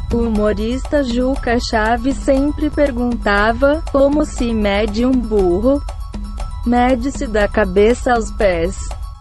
O humorista Juca Chaves sempre perguntava: como se mede um burro? Mede-se da cabeça aos pés.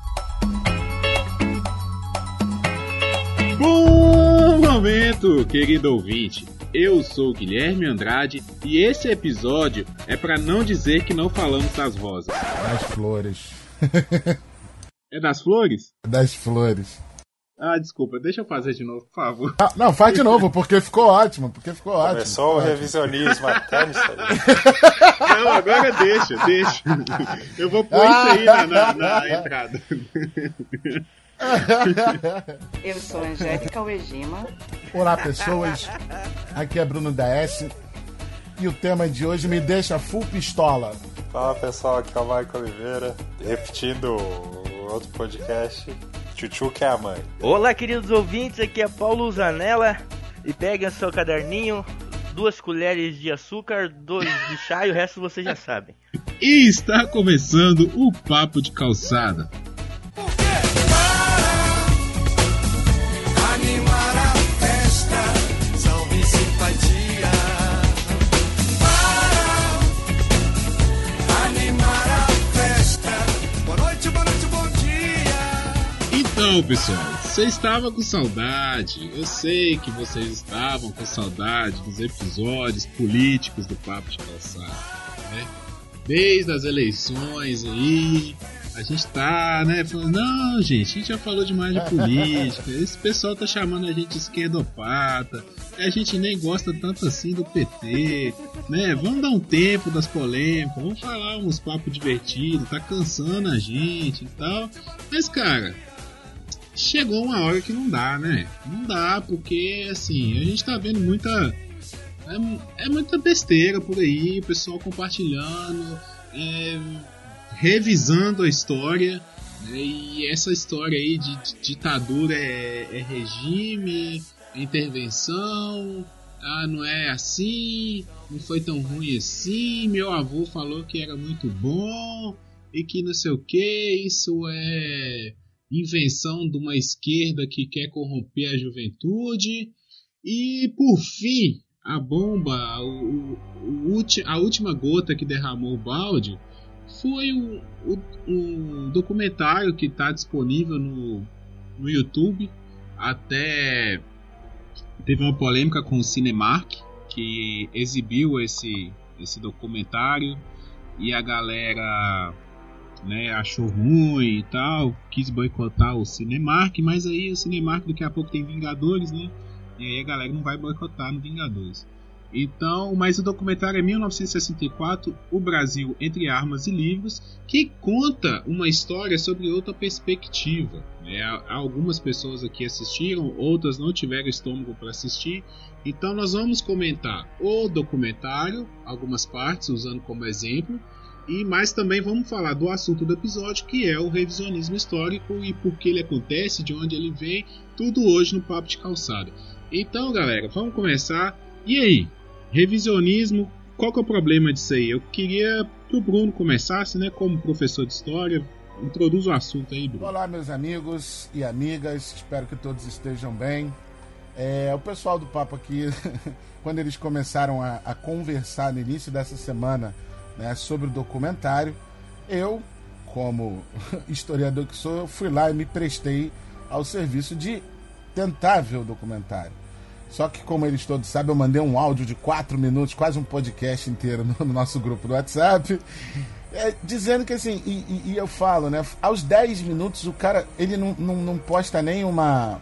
Bom momento, querido ouvinte. Eu sou Guilherme Andrade e esse episódio é para não dizer que não falamos das rosas. Das flores. É das flores? Das flores. Ah, desculpa, deixa eu fazer de novo, por favor. Ah, não, faz de novo, porque ficou ótimo. Começou o revisionismo até nisso aí. Não, agora deixa. Eu vou pôr isso aí na entrada. Eu sou Angélica Uegima. Olá, pessoas. Aqui é Bruno DS. E o tema de hoje me deixa full pistola. Fala, pessoal, aqui é o Michael Oliveira. Repetindo o outro podcast, Tchutchu que é a mãe. Olá, queridos ouvintes, aqui é Paulo Zanella. E peguem seu caderninho, 2 colheres de açúcar, 2 de chá e o resto vocês já sabem. E está começando o Papo de Calçada. Então, pessoal, você estava com saudade. Eu sei que vocês estavam com saudade dos episódios políticos do Papo de Calçada, né? Desde as eleições aí, a gente tá, né, falando, não, gente, a gente já falou demais de política, esse pessoal tá chamando a gente de esquerdopata, a gente nem gosta tanto assim do PT, né? Vamos dar um tempo das polêmicas, vamos falar uns papos divertidos, tá cansando a gente e tal. Mas, cara, chegou uma hora que não dá, né? Não dá, porque, assim, a gente tá vendo muita besteira por aí, o pessoal compartilhando, revisando a história, né? E essa história aí de ditadura é regime, é intervenção, não é assim, não foi tão ruim assim, meu avô falou que era muito bom, e que não sei o que, isso é invenção de uma esquerda que quer corromper a juventude. E por fim, a bomba, a última gota que derramou o balde foi um documentário que está disponível no YouTube. Até teve uma polêmica com o Cinemark, que exibiu esse documentário, e a galera, né, achou ruim e tal, quis boicotar o Cinemark, mas aí o Cinemark daqui a pouco tem Vingadores, né? E aí a galera não vai boicotar no Vingadores. Então, mas o documentário é 1964, O Brasil entre Armas e Livros, que conta uma história sobre outra perspectiva, né? Algumas pessoas aqui assistiram, outras não tiveram estômago para assistir. Então nós vamos comentar o documentário, algumas partes usando como exemplo, mas também vamos falar do assunto do episódio, que é o revisionismo histórico e por que ele acontece, de onde ele vem, tudo hoje no Papo de Calçada. Então, galera, vamos começar. E aí, revisionismo, qual que é o problema disso aí? Eu queria que o Bruno começasse, né, como professor de história. Introduz o assunto aí, Bruno. Olá, meus amigos e amigas, espero que todos estejam bem. O pessoal do Papo aqui, quando eles começaram a conversar no início dessa semana, né, sobre o documentário, eu, como historiador que sou, eu fui lá e me prestei ao serviço de tentar ver o documentário. Só que, como eles todos sabem, eu mandei um áudio de 4 minutos, quase um podcast inteiro no nosso grupo do WhatsApp, dizendo que assim, e eu falo, né, aos 10 minutos o cara, ele não posta nem uma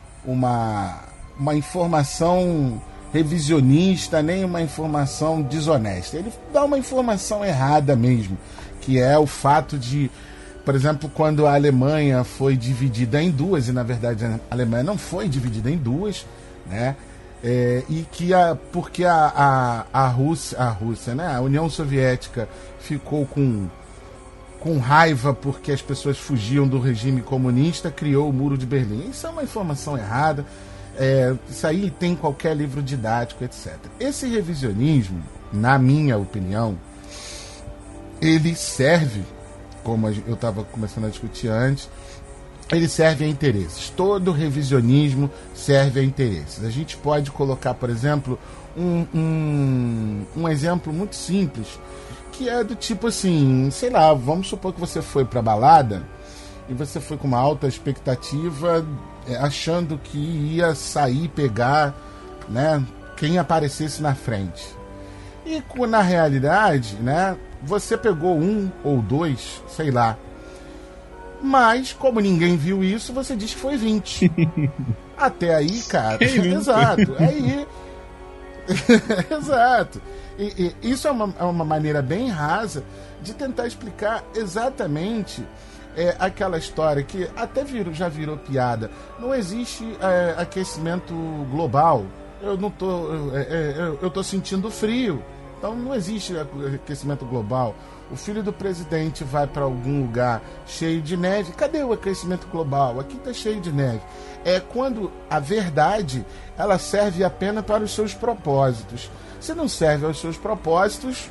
informação revisionista, nem uma informação desonesta. Ele dá uma informação errada mesmo, que é o fato de, por exemplo, quando a Alemanha foi dividida em duas, e na verdade a Alemanha não foi dividida em duas, né? E que porque a Rússia, né? A União Soviética ficou com raiva porque as pessoas fugiam do regime comunista, criou o Muro de Berlim. Isso é uma informação errada. Isso aí tem em qualquer livro didático, etc. Esse revisionismo, na minha opinião, ele serve, como eu estava começando a discutir antes, ele serve a interesses. Todo revisionismo serve a interesses. A gente pode colocar, por exemplo, um exemplo muito simples, que é do tipo assim, sei lá, vamos supor que você foi pra balada e você foi com uma alta expectativa, achando que ia sair, pegar, né, quem aparecesse na frente. E na realidade, né, você pegou um ou dois, sei lá. Mas, como ninguém viu isso, você diz que foi 20. Até aí, cara. Exato. Aí. Exato. E isso é uma maneira bem rasa de tentar explicar exatamente aquela história que até já virou piada. Não existe aquecimento global. Eu tô sentindo frio. Então não existe aquecimento global. O filho do presidente vai para algum lugar cheio de neve. Cadê o aquecimento global? Aqui está cheio de neve. É quando a verdade ela serve apenas para os seus propósitos. Se não serve aos seus propósitos,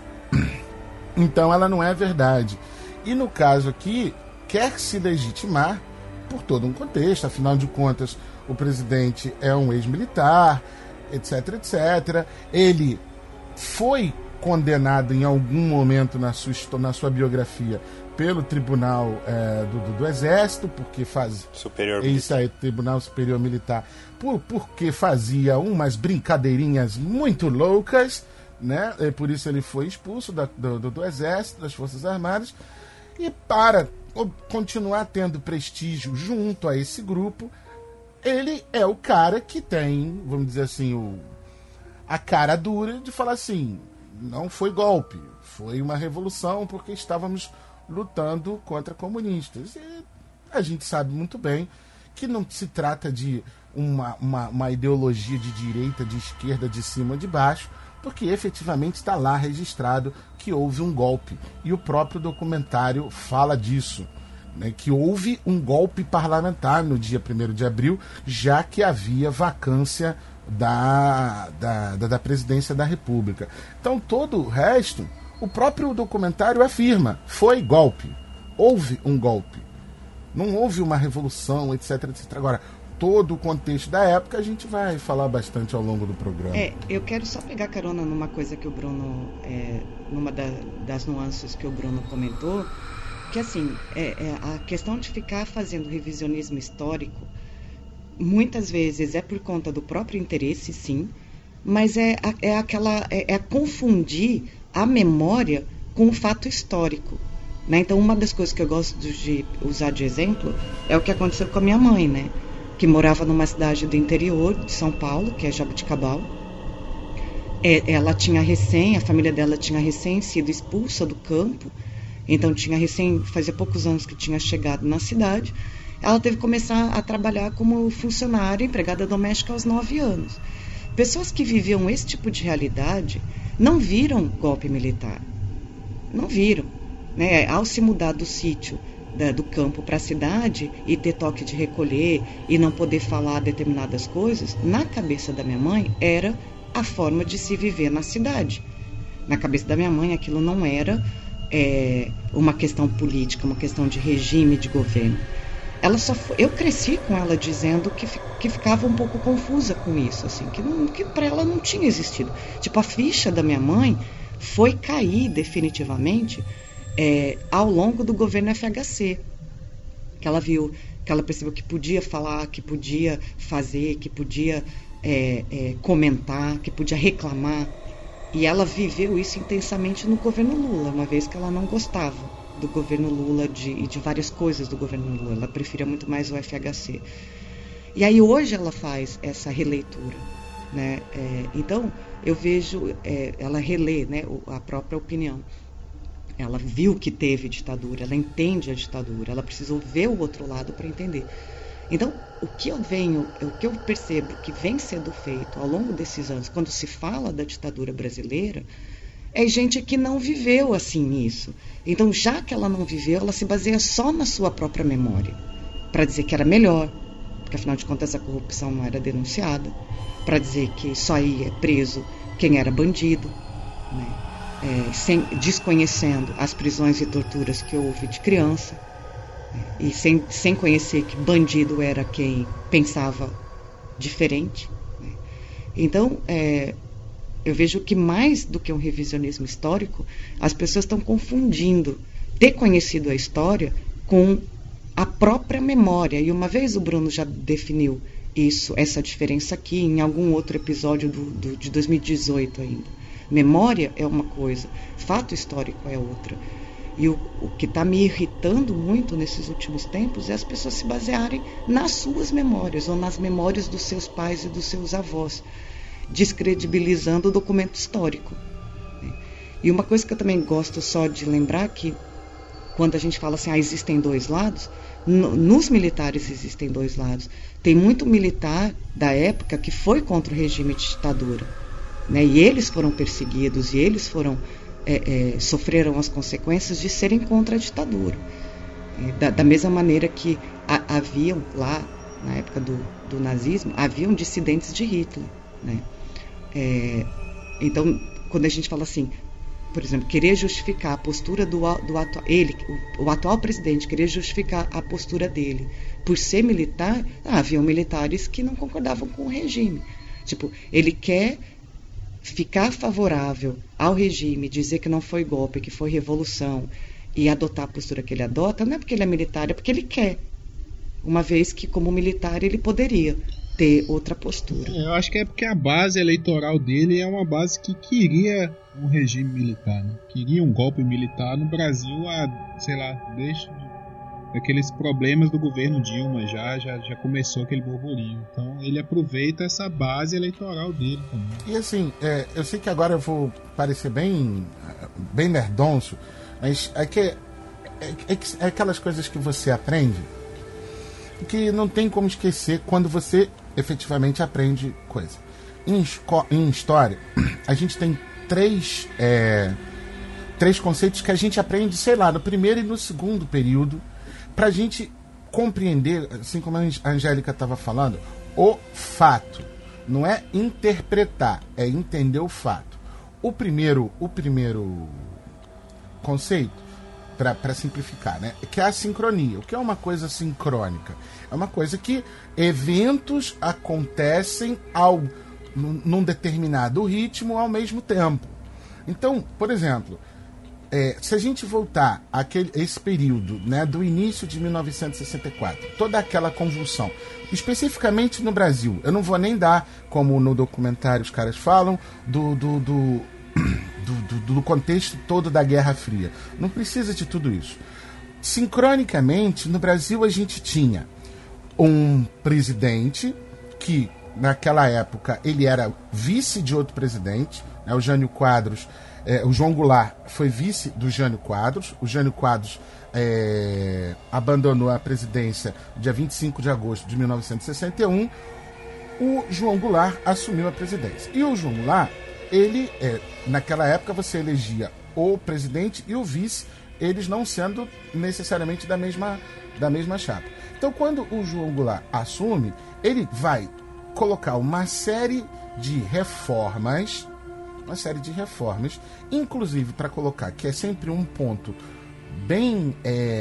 então ela não é verdade. E no caso aqui, quer se legitimar por todo um contexto. Afinal de contas, o presidente é um ex-militar, etc, etc. Ele foi condenado em algum momento na sua biografia pelo Tribunal do Exército, porque isso aí, Tribunal Superior Militar, porque fazia umas brincadeirinhas muito loucas, né? E por isso ele foi expulso do Exército, das Forças Armadas, e para continuar tendo prestígio junto a esse grupo, ele é o cara que tem, vamos dizer assim, a cara dura de falar assim: não foi golpe, foi uma revolução porque estávamos lutando contra comunistas. E a gente sabe muito bem que não se trata de uma ideologia de direita, de esquerda, de cima, de baixo, porque efetivamente está lá registrado que houve um golpe. E o próprio documentário fala disso, né, que houve um golpe parlamentar no dia 1º de abril, já que havia vacância da presidência da República. Então todo o resto, o próprio documentário afirma: foi golpe, houve um golpe, não houve uma revolução, etc, etc. Agora, todo o contexto da época a gente vai falar bastante ao longo do programa. Eu quero só pegar carona numa coisa que o Bruno, numa das nuances que o Bruno comentou, que assim, a questão de ficar fazendo revisionismo histórico muitas vezes é por conta do próprio interesse, sim, mas é confundir a memória com o fato histórico, né? Então, uma das coisas que eu gosto de usar de exemplo é o que aconteceu com a minha mãe, né? Que morava numa cidade do interior de São Paulo, que é Jaboticabal. A família dela tinha recém sido expulsa do campo, então fazia poucos anos que tinha chegado na cidade. Ela teve que começar a trabalhar como funcionária, empregada doméstica aos 9 anos. Pessoas que viviam esse tipo de realidade não viram golpe militar. Não viram, né? Ao se mudar do sítio, do campo para a cidade e ter toque de recolher e não poder falar determinadas coisas, na cabeça da minha mãe era a forma de se viver na cidade. Na cabeça da minha mãe aquilo não era uma questão política, uma questão de regime de governo. Eu cresci com ela dizendo que ficava um pouco confusa com isso, assim, que para ela não tinha existido. Tipo, a ficha da minha mãe foi cair definitivamente ao longo do governo FHC, que ela percebeu que podia falar, que podia fazer, que podia comentar, que podia reclamar. E ela viveu isso intensamente no governo Lula, uma vez que ela não gostava do governo Lula e de várias coisas do governo Lula. Ela preferia muito mais o FHC. E aí hoje ela faz essa releitura, né? Então eu vejo, ela relê, né, a própria opinião. Ela viu que teve ditadura, ela entende a ditadura, ela precisou ver o outro lado para entender. Então, o que eu percebo que vem sendo feito ao longo desses anos, quando se fala da ditadura brasileira, é gente que não viveu assim isso. Então, já que ela não viveu, ela se baseia só na sua própria memória, para dizer que era melhor, porque afinal de contas a corrupção não era denunciada, para dizer que só ia preso quem era bandido, né? Desconhecendo as prisões e torturas que houve de criança. e sem conhecer que bandido era quem pensava diferente. Então, eu vejo que mais do que um revisionismo histórico, as pessoas estão confundindo ter conhecido a história com a própria memória. E uma vez o Bruno já definiu essa diferença aqui, em algum outro episódio de 2018 ainda. Memória é uma coisa, fato histórico é outra. E o que está me irritando muito nesses últimos tempos é as pessoas se basearem nas suas memórias ou nas memórias dos seus pais e dos seus avós, descredibilizando o documento histórico. E uma coisa que eu também gosto só de lembrar que quando a gente fala assim, existem dois lados, nos militares existem dois lados. Tem muito militar da época que foi contra o regime de ditadura, né? E eles foram perseguidos e eles sofreram as consequências de serem contra a ditadura. Da mesma maneira que haviam lá, na época do nazismo, haviam dissidentes de Hitler, né? Então, quando a gente fala assim, por exemplo, querer justificar a postura o atual presidente, querer justificar a postura dele por ser militar, haviam militares que não concordavam com o regime. Tipo, ele quer ficar favorável ao regime, dizer que não foi golpe, que foi revolução, e adotar a postura que ele adota, não é porque ele é militar, é porque ele quer. Uma vez que, como militar, ele poderia ter outra postura. Eu acho que é porque a base eleitoral dele é uma base que queria um regime militar, né? Queria um golpe militar no Brasil desde aqueles problemas do governo Dilma já começou aquele burburinho. Então ele aproveita essa base eleitoral dele também. E assim, eu sei que agora eu vou parecer bem nerdonço, mas é aquelas coisas que você aprende que não tem como esquecer quando você efetivamente aprende coisa. Em história, a gente tem três conceitos que a gente aprende, no primeiro e no segundo período, para a gente compreender, assim como a Angélica estava falando, o fato. Não é interpretar, é entender o fato. O primeiro conceito, para simplificar, né, que é a sincronia. O que é uma coisa sincrônica? É uma coisa que eventos acontecem num determinado ritmo ao mesmo tempo. Então, por exemplo, se a gente voltar esse período, né, do início de 1964, toda aquela convulsão, especificamente no Brasil, eu não vou nem dar, como no documentário os caras falam, do contexto todo da Guerra Fria. Não precisa de tudo isso. Sincronicamente, no Brasil a gente tinha um presidente que, naquela época, ele era vice de outro presidente, né, o Jânio Quadros. O João Goulart foi vice do Jânio Quadros. O Jânio Quadros abandonou a presidência dia 25 de agosto de 1961. O João Goulart assumiu a presidência. E o João Goulart, naquela época você elegia o presidente e o vice, eles não sendo necessariamente da mesma chapa. Então, quando o João Goulart assume, ele vai colocar uma série de reformas, inclusive para colocar, que é sempre um ponto bem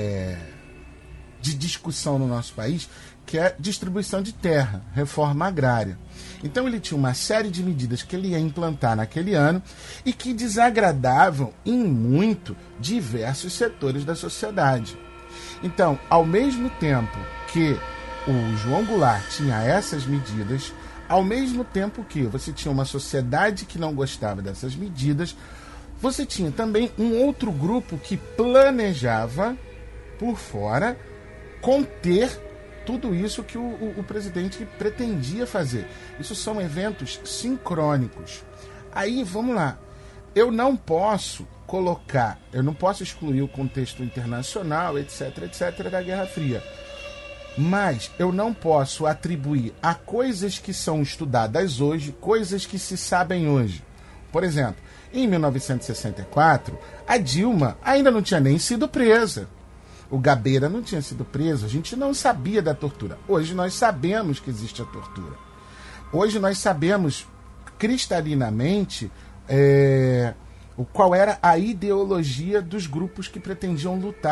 de discussão no nosso país, que é distribuição de terra, reforma agrária. Então ele tinha uma série de medidas que ele ia implantar naquele ano e que desagradavam em muito diversos setores da sociedade. Então, ao mesmo tempo que o João Goulart tinha essas medidas, ao mesmo tempo que você tinha uma sociedade que não gostava dessas medidas, você tinha também um outro grupo que planejava, por fora, conter tudo isso que o presidente pretendia fazer. Isso são eventos sincrônicos. Aí, vamos lá. Eu não posso excluir o contexto internacional, etc., da Guerra Fria. Mas eu não posso atribuir a coisas que são estudadas hoje, coisas que se sabem hoje. Por exemplo, em 1964, a Dilma ainda não tinha nem sido presa. O Gabeira não tinha sido preso, a gente não sabia da tortura. Hoje nós sabemos que existe a tortura. Hoje nós sabemos cristalinamente qual era a ideologia dos grupos que pretendiam lutar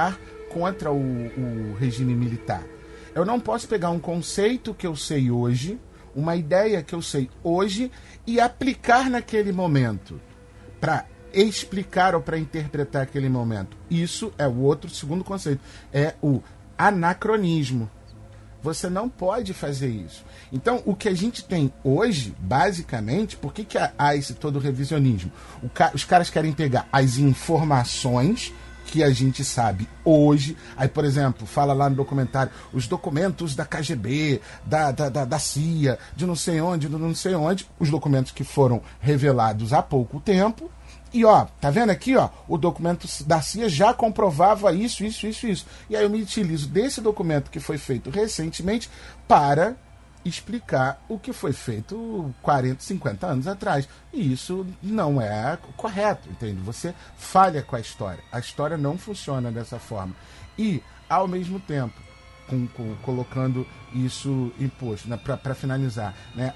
contra o regime militar. Eu não posso pegar um conceito que eu sei hoje, uma ideia que eu sei hoje, e aplicar naquele momento, para explicar ou para interpretar aquele momento. Isso é o outro segundo conceito, é o anacronismo. Você não pode fazer isso. Então, o que a gente tem hoje, basicamente, por que há esse todo revisionismo? Os caras querem pegar as informações que a gente sabe hoje. Aí, por exemplo, fala lá no documentário, os documentos da KGB, da CIA, de não sei onde, os documentos que foram revelados há pouco tempo. E ó, tá vendo aqui, ó, o documento da CIA já comprovava isso. E aí eu me utilizo desse documento que foi feito recentemente para explicar o que foi feito 40, 50 anos atrás. E isso não é correto, entende? Você falha com a história. A história não funciona dessa forma. E, ao mesmo tempo, colocando isso em posto, né, para finalizar, né,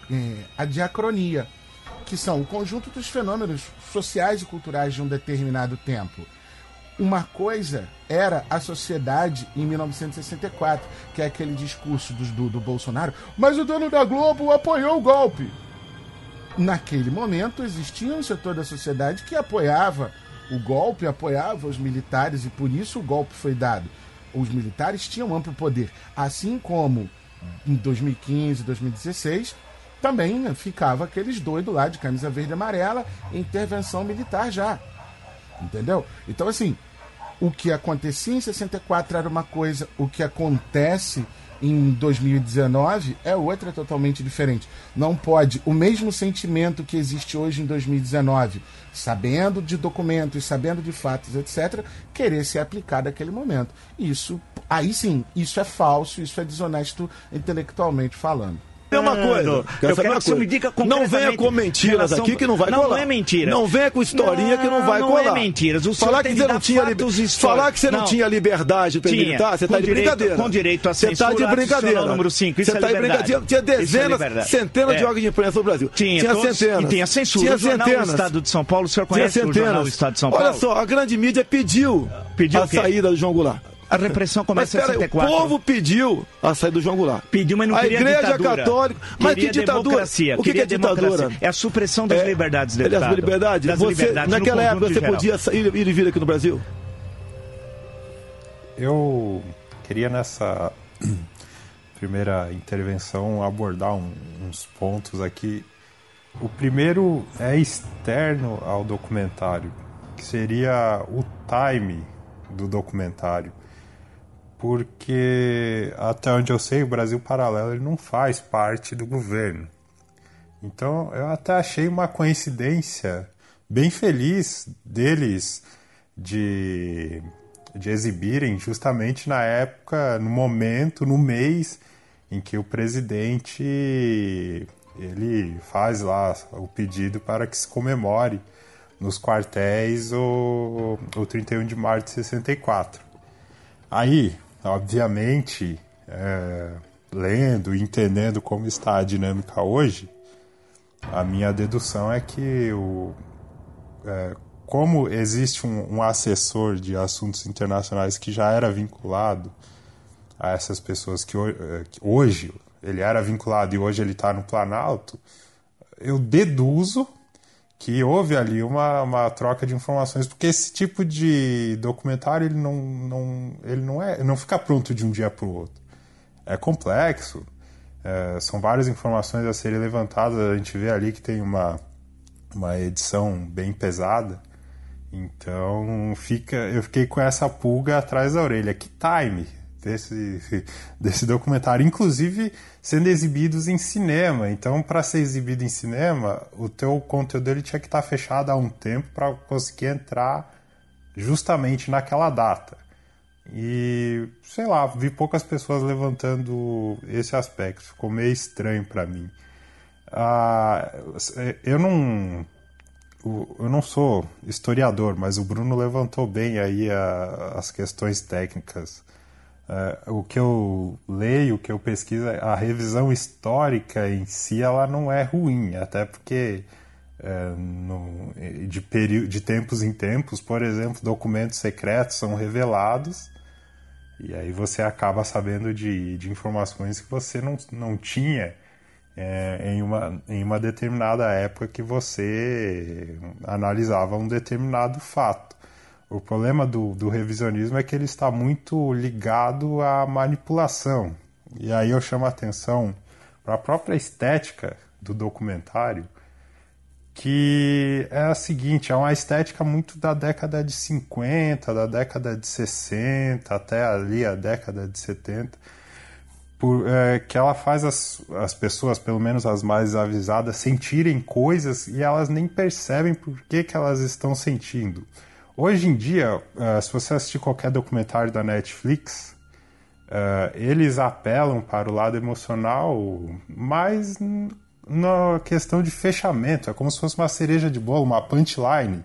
a diacronia, que são o conjunto dos fenômenos sociais e culturais de um determinado tempo. Uma coisa era a sociedade em 1964, que é aquele discurso do Bolsonaro, mas o dono da Globo apoiou o golpe. Naquele momento existia um setor da sociedade que apoiava o golpe, apoiava os militares, e por isso o golpe foi dado. Os militares tinham amplo poder, assim como em 2015, 2016, também ficava aqueles doidos lá de camisa verde e amarela, intervenção militar já. Entendeu? Então, assim, o que acontecia em 64 era uma coisa, o que acontece em 2019 é outra, totalmente diferente. Não pode o mesmo sentimento que existe hoje em 2019, sabendo de documentos, sabendo de fatos, etc., querer ser aplicado naquele momento. Isso, aí sim, isso é falso, isso é desonesto intelectualmente falando. É uma coisa, eu quero que você me diga não venha com mentiras aqui que não vai colar. Não é mentira. Não venha com historinha que não vai colar. Não é mentiras. Falar que você não tinha liberdade para militar, você está de brincadeira. Com direito a censura. Você está de brincadeira. Número 5, isso você está de brincadeira. Tinha dezenas, centenas de órgãos de imprensa no Brasil. Tinha centenas. E tem a censura. Tinha o jornal centenas. do Estado de São Paulo, o senhor conhece o jornal do Estado de São Paulo? Olha só, a grande mídia pediu a saída do João Goulart. A repressão começa em 64. O povo pediu a saída do João Goulart. Pediu, mas não queria ditadura. A Igreja Católica... Mas que ditadura? O que é ditadura? É a supressão das liberdades, deputado. Das liberdades? Naquela época você podia ir e vir aqui no Brasil? Eu queria nessa primeira intervenção abordar uns pontos aqui. O primeiro é externo ao documentário, que seria o time do documentário. Porque, até onde eu sei, o Brasil Paralelo ele não faz parte do governo. Então, eu até achei uma coincidência bem feliz deles de exibirem justamente na época, no momento, no mês em que o presidente ele faz lá o pedido para que se comemore nos quartéis o 31 de março de 64. Aí, obviamente, lendo e entendendo como está a dinâmica hoje, a minha dedução é que como existe um assessor de assuntos internacionais que já era vinculado a essas pessoas que hoje ele era vinculado e hoje ele está no Planalto, eu deduzo que houve ali uma troca de informações, porque esse tipo de documentário ele não fica pronto de um dia para o outro. É complexo, são várias informações a serem levantadas, a gente vê ali que tem uma edição bem pesada, então eu fiquei com essa pulga atrás da orelha. Que time desse documentário, inclusive sendo exibidos em cinema. Então, para ser exibido em cinema, o teu conteúdo ele tinha que estar fechado há um tempo para conseguir entrar justamente naquela data. E, sei lá, vi poucas pessoas levantando esse aspecto. Ficou meio estranho para mim. Eu não sou historiador, mas o Bruno levantou bem aí as questões técnicas. O que eu leio, o que eu pesquiso, a revisão histórica em si ela não é ruim, até porque de tempos em tempos, por exemplo, documentos secretos são revelados E aí você acaba sabendo de informações que você não tinha em uma determinada época que você analisava um determinado fato. O problema do revisionismo é que ele está muito ligado à manipulação. E aí eu chamo a atenção para a própria estética do documentário, que é a seguinte: é uma estética muito da década de 50, da década de 60, até ali a década de 70, que ela faz as pessoas, pelo menos as mais avisadas, sentirem coisas e elas nem percebem por que elas estão sentindo. Hoje em dia, se você assistir qualquer documentário da Netflix, eles apelam para o lado emocional, mas na questão de fechamento. É como se fosse uma cereja de bolo, uma punchline.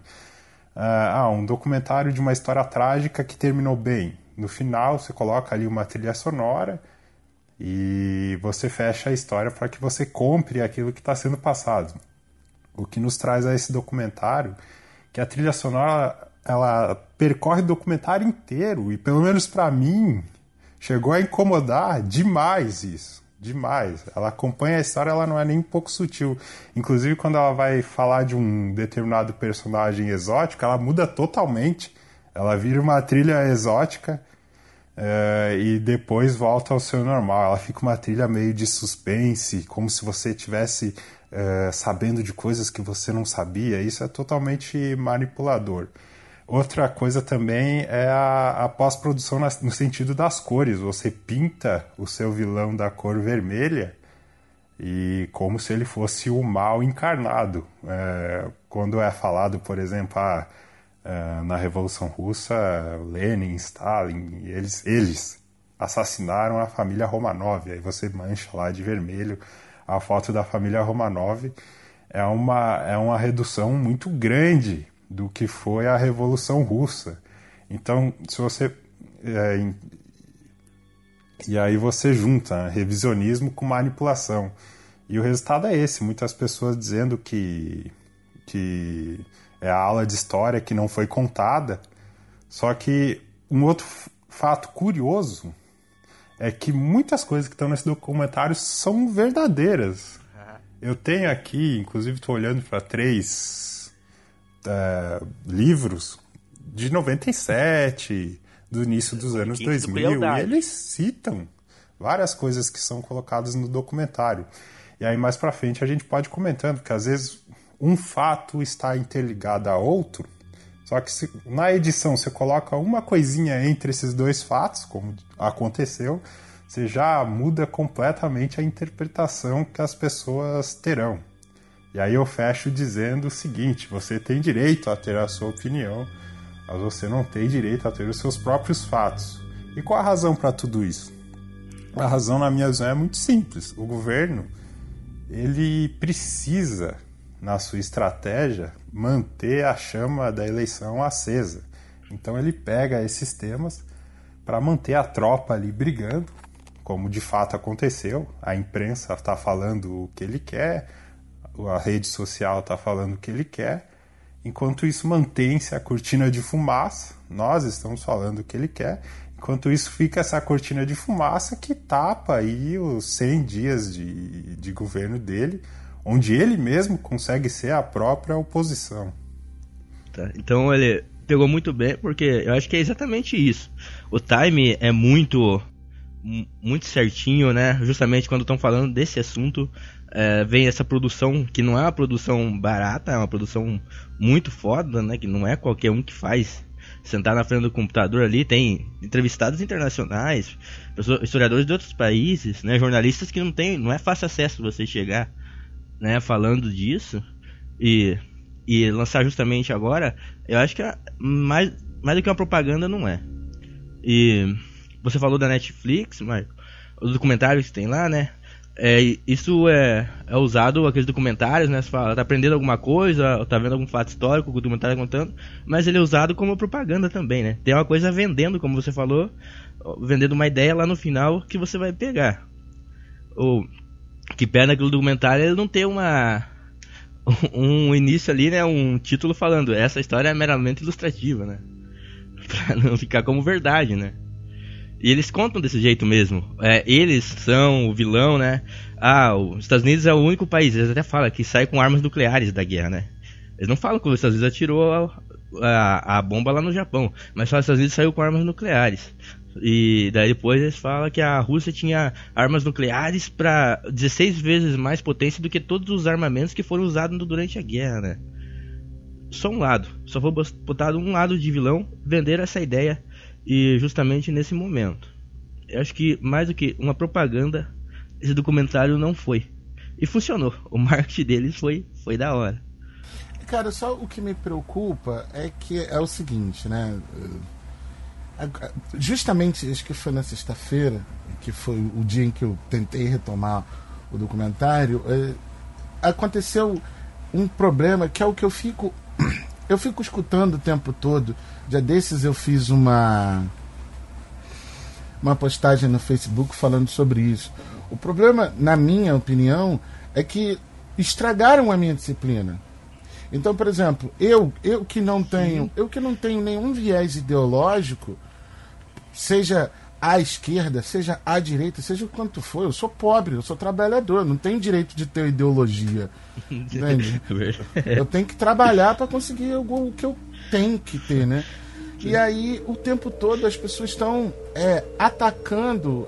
Um documentário de uma história trágica que terminou bem. No final, você coloca ali uma trilha sonora e você fecha a história para que você compre aquilo que está sendo passado. O que nos traz a esse documentário, que a trilha sonora ela percorre o documentário inteiro, e pelo menos para mim chegou a incomodar demais isso. Demais. Ela acompanha a história, ela não é nem um pouco sutil. Inclusive, quando ela vai falar de um determinado personagem exótico, ela muda totalmente. Ela vira uma trilha exótica e depois volta ao seu normal. Ela fica uma trilha meio de suspense, como se você estivesse sabendo de coisas que você não sabia. Isso é totalmente manipulador. Outra coisa também é a pós-produção no sentido das cores. Você pinta o seu vilão da cor vermelha e como se ele fosse o mal encarnado. Quando é falado, por exemplo, na Revolução Russa, Lenin, Stalin, eles assassinaram a família Romanov. Aí você mancha lá de vermelho a foto da família Romanov. É uma redução muito grande do que foi a Revolução Russa. Então, se você... E aí você junta revisionismo com manipulação. E o resultado é esse. Muitas pessoas dizendo que é a aula de história que não foi contada. Só que um outro fato curioso é que muitas coisas que estão nesse documentário são verdadeiras. Eu tenho aqui, inclusive estou olhando para 3 livros de 97, do início dos anos 2000, e eles citam várias coisas que são colocadas no documentário. E aí mais pra frente a gente pode ir comentando, porque às vezes um fato está interligado a outro, só que na edição você coloca uma coisinha entre esses dois fatos, como aconteceu, você já muda completamente a interpretação que as pessoas terão. E aí eu fecho dizendo o seguinte: você tem direito a ter a sua opinião, mas você não tem direito a ter os seus próprios fatos. E qual a razão para tudo isso? A razão, na minha visão, é muito simples. O governo, ele precisa, na sua estratégia, manter a chama da eleição acesa. Então ele pega esses temas para manter a tropa ali brigando, como de fato aconteceu. A imprensa está falando o que ele quer, a rede social está falando o que ele quer, enquanto isso mantém-se a cortina de fumaça, nós estamos falando o que ele quer, enquanto isso fica essa cortina de fumaça que tapa aí os 100 dias de governo dele, onde ele mesmo consegue ser a própria oposição. Tá, então ele pegou muito bem, porque eu acho que é exatamente isso. O time é muito certinho, né? Justamente quando estão falando desse assunto, vem essa produção, que não é uma produção barata, é uma produção muito foda, né? Que não é qualquer um que faz. Sentar na frente do computador ali, tem entrevistados internacionais, historiadores de outros países, né? Jornalistas que não é fácil acesso você chegar, né? Falando disso e lançar justamente agora, eu acho que mais do que uma propaganda não é. E você falou da Netflix, mas os documentários que tem lá, né? Isso é usado, aqueles documentários, né? Você fala, tá aprendendo alguma coisa, tá vendo algum fato histórico que o documentário tá contando, mas ele é usado como propaganda também, né? Tem uma coisa vendendo, como você falou, vendendo uma ideia lá no final que você vai pegar. O que pega naquele documentário, ele não tem um início ali, né? Um título falando, essa história é meramente ilustrativa, né? Pra não ficar como verdade, né? E eles contam desse jeito mesmo. Eles são o vilão, né? Os Estados Unidos é o único país, eles até falam que sai com armas nucleares da guerra, né? Eles não falam que os Estados Unidos atirou a bomba lá no Japão, mas só os Estados Unidos saiu com armas nucleares. E daí depois eles falam que a Rússia tinha armas nucleares para 16 vezes mais potência do que todos os armamentos que foram usados durante a guerra, né? Só um lado, só foi botado um lado de vilão vender essa ideia, e justamente nesse momento. Eu acho que mais do que uma propaganda, esse documentário não foi. E funcionou, o marketing deles foi da hora. Cara, só o que me preocupa é que é o seguinte, né? Justamente, acho que foi na sexta-feira, que foi o dia em que eu tentei retomar o documentário, aconteceu um problema que é o que eu fico escutando o tempo todo. Dia desses eu fiz uma postagem no Facebook falando sobre isso. O problema, na minha opinião, é que estragaram a minha disciplina. Então, por exemplo, eu que não tenho nenhum viés ideológico, seja à esquerda, seja à direita, seja o quanto for, eu sou pobre, eu sou trabalhador, não tenho direito de ter ideologia. Entende? Eu tenho que trabalhar para conseguir o que eu tenho que ter, né? E aí, o tempo todo, as pessoas estão atacando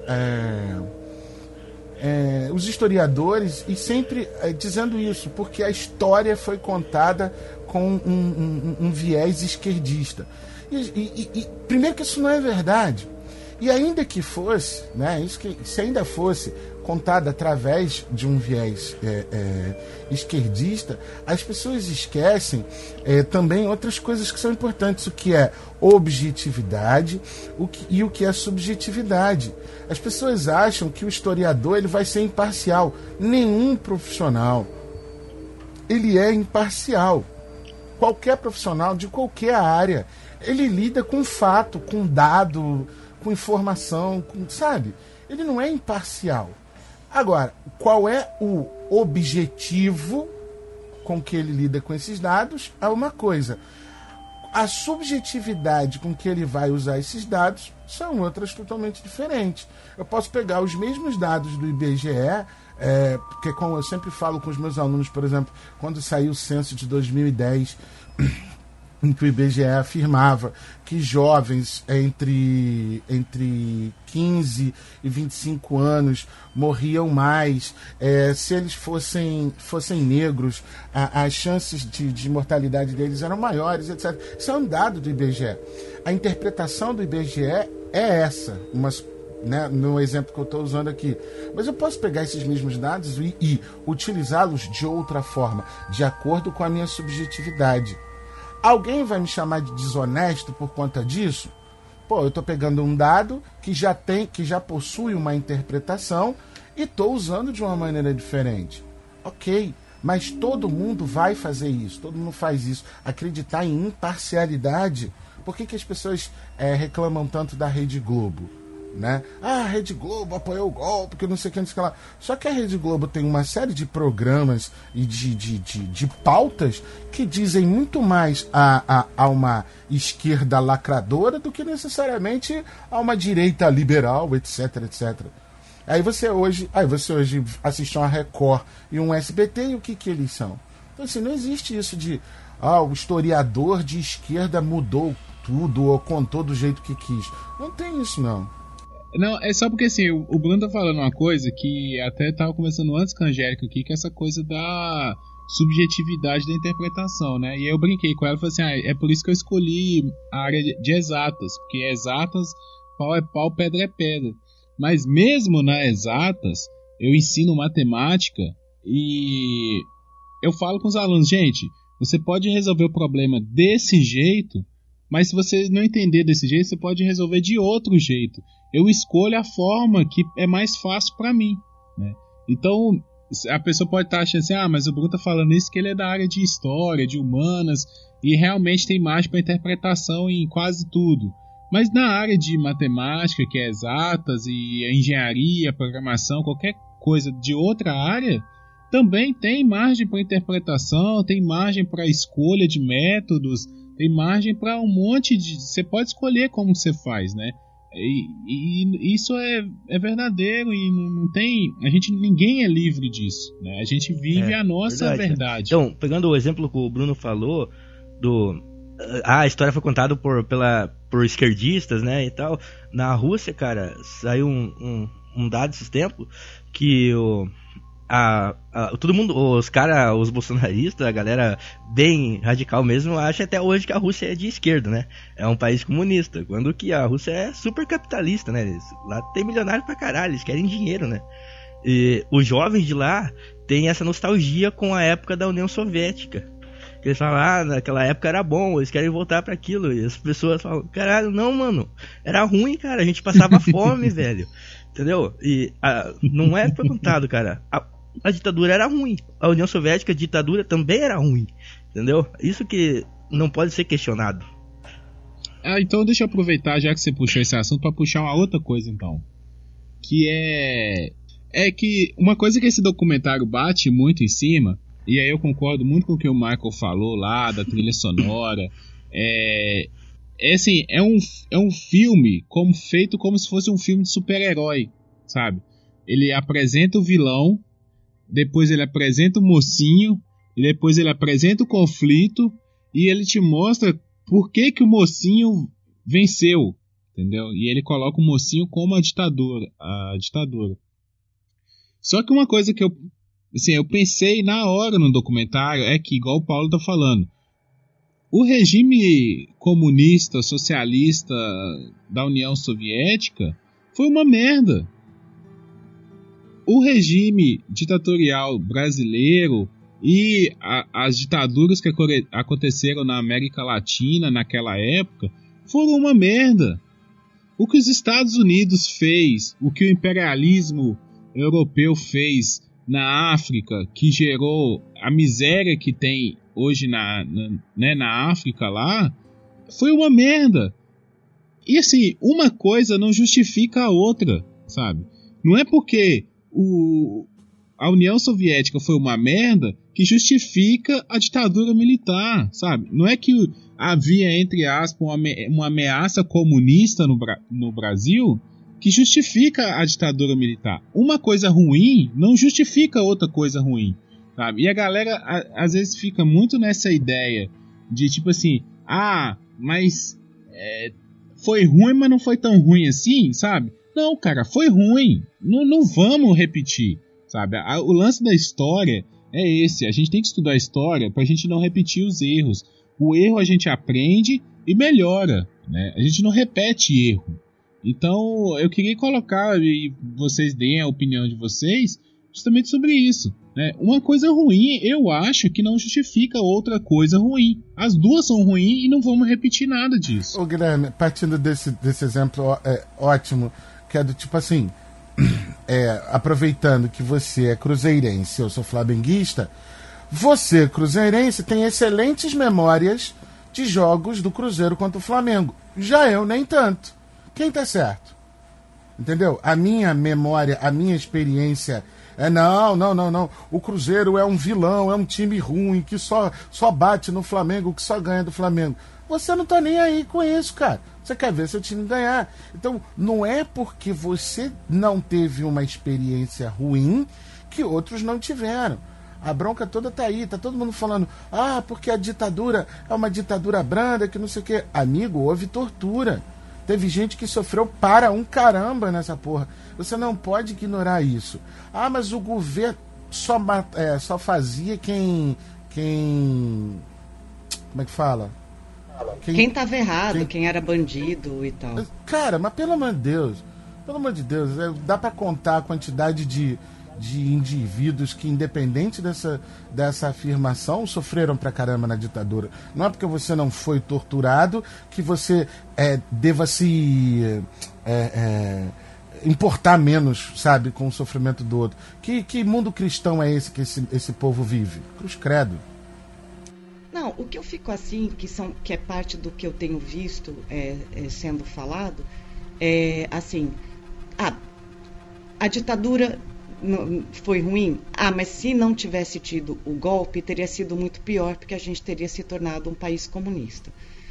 os historiadores e sempre dizendo isso, porque a história foi contada com um viés esquerdista. E primeiro que isso não é verdade. E ainda que fosse, né, se ainda fosse contada através de um viés esquerdista, as pessoas esquecem também outras coisas que são importantes, o que é objetividade e o que é subjetividade. As pessoas acham que o historiador ele vai ser imparcial. Nenhum profissional ele é imparcial. Qualquer profissional de qualquer área, ele lida com fato, com dado, com informação, sabe? Ele não é imparcial. Agora, qual é o objetivo com que ele lida com esses dados é uma coisa. A subjetividade com que ele vai usar esses dados são outras totalmente diferentes. Eu posso pegar os mesmos dados do IBGE, porque como eu sempre falo com os meus alunos, por exemplo, quando saiu o censo de 2010, em que o IBGE afirmava que jovens entre 15 e 25 anos morriam mais, se eles fossem negros, as chances de mortalidade deles eram maiores, etc. Isso é um dado do IBGE. A interpretação do IBGE é essa, né, no exemplo que eu estou usando aqui. Mas eu posso pegar esses mesmos dados e utilizá-los de outra forma, de acordo com a minha subjetividade. Alguém vai me chamar de desonesto por conta disso? Pô, eu estou pegando um dado que já possui uma interpretação e estou usando de uma maneira diferente. Ok, mas todo mundo vai fazer isso, todo mundo faz isso. Acreditar em imparcialidade. Por que as pessoas reclamam tanto da Rede Globo? Né? A Rede Globo apoiou o golpe, porque não sei o que, não sei o que lá. Só que a Rede Globo tem uma série de programas e de pautas que dizem muito mais a uma esquerda lacradora do que necessariamente a uma direita liberal, etc, etc. Aí você hoje assiste uma Record e um SBT, e o que eles são? Então assim, não existe isso de o historiador de esquerda mudou tudo ou contou do jeito que quis. Não tem isso, não. Não, é só porque assim, o Bruno tá falando uma coisa que até tava conversando antes com a Angélica aqui, que é essa coisa da subjetividade da interpretação, né? E aí eu brinquei com ela e falei assim, é por isso que eu escolhi a área de exatas, porque exatas, pau é pau, pedra é pedra. Mas mesmo nas exatas, eu ensino matemática e eu falo com os alunos, gente, você pode resolver o problema desse jeito, mas se você não entender desse jeito, você pode resolver de outro jeito. Eu escolho a forma que é mais fácil para mim, né? Então, a pessoa pode estar achando assim, mas o Bruno tá falando isso que ele é da área de história, de humanas, e realmente tem margem para interpretação em quase tudo. Mas na área de matemática, que é exatas, e engenharia, programação, qualquer coisa de outra área, também tem margem para interpretação, tem margem para escolha de métodos, tem margem para um monte de... Você pode escolher como você faz, né? E isso é verdadeiro e não tem. Ninguém é livre disso, né? A gente vive a nossa verdade. Então, pegando o exemplo que o Bruno falou a história foi contada por esquerdistas, né, e tal. Na Rússia, cara, saiu um dado esses tempos que todo mundo, os bolsonaristas, a galera bem radical mesmo, acha até hoje que a Rússia é de esquerda, né? É um país comunista, quando que a Rússia é super capitalista, né? Lá tem milionário pra caralho, eles querem dinheiro, né? E os jovens de lá têm essa nostalgia com a época da União Soviética. Eles falam, naquela época era bom, eles querem voltar para aquilo. E as pessoas falam, caralho, não, mano, era ruim, cara, a gente passava fome, velho. Entendeu? E não é perguntado, cara. A ditadura era ruim. A União Soviética, a ditadura também era ruim. Entendeu? Isso que não pode ser questionado. Então deixa eu aproveitar, já que você puxou esse assunto, para puxar uma outra coisa, então. Que é que uma coisa que esse documentário bate muito em cima, e aí eu concordo muito com o que o Michael falou lá, da trilha sonora, assim, é um filme feito como se fosse um filme de super-herói, sabe? Ele apresenta o vilão, depois ele apresenta o mocinho, e depois ele apresenta o conflito, e ele te mostra por que o mocinho venceu, entendeu? E ele coloca o mocinho como a ditadura. Só que uma coisa que eu pensei na hora no documentário é que, igual o Paulo tá falando, o regime comunista, socialista da União Soviética foi uma merda. O regime ditatorial brasileiro e as ditaduras que aconteceram na América Latina naquela época foram uma merda. O que os Estados Unidos fez, o que o imperialismo europeu fez na África, que gerou a miséria que tem hoje na África lá, foi uma merda. E assim, uma coisa não justifica a outra, sabe? Não é porque a União Soviética foi uma merda que justifica a ditadura militar, sabe? Não é que havia, entre aspas, uma ameaça comunista no Brasil que justifica a ditadura militar. Uma coisa ruim não justifica outra coisa ruim, sabe? E a galera às vezes fica muito nessa ideia de tipo assim, mas foi ruim, mas não foi tão ruim assim, sabe? Não, cara, foi ruim. Não vamos repetir, sabe? O lance da história é esse. A gente tem que estudar a história pra gente não repetir os erros. O erro a gente aprende e melhora, né? A gente não repete erro. Então, eu queria colocar, e vocês deem a opinião de vocês, justamente sobre isso, né? Uma coisa ruim, eu acho que não justifica outra coisa ruim. As duas são ruins e não vamos repetir nada disso. Ô Guilherme, partindo desse exemplo ótimo, que é do tipo assim, aproveitando que você é cruzeirense, eu sou flamenguista, você, cruzeirense, tem excelentes memórias de jogos do Cruzeiro contra o Flamengo. Já eu, nem tanto. Quem tá certo? Entendeu? A minha memória, a minha experiência não. O Cruzeiro é um vilão, é um time ruim, que só bate no Flamengo, que só ganha do Flamengo. Você não tá nem aí com isso, cara. Você quer ver seu time ganhar. Então, não é porque você não teve uma experiência ruim que outros não tiveram. A bronca toda tá aí, tá todo mundo falando, porque a ditadura é uma ditadura branda, que não sei o quê. Amigo, houve tortura. Teve gente que sofreu para um caramba nessa porra. Você não pode ignorar isso. Mas o governo só fazia quem... Como é que fala? Quem tava errado, quem era bandido e tal. Cara, mas pelo amor de Deus, dá pra contar a quantidade de indivíduos que, independente dessa afirmação, sofreram pra caramba na ditadura. Não é porque você não foi torturado que você deva se importar menos, sabe, com o sofrimento do outro. Que mundo cristão é esse que esse povo vive? Cruz credo. Não, o que eu fico assim, que é parte do que eu tenho visto sendo falado, é assim, a ditadura foi ruim? Mas se não tivesse tido o golpe, teria sido muito pior, porque a gente teria se tornado um país comunista.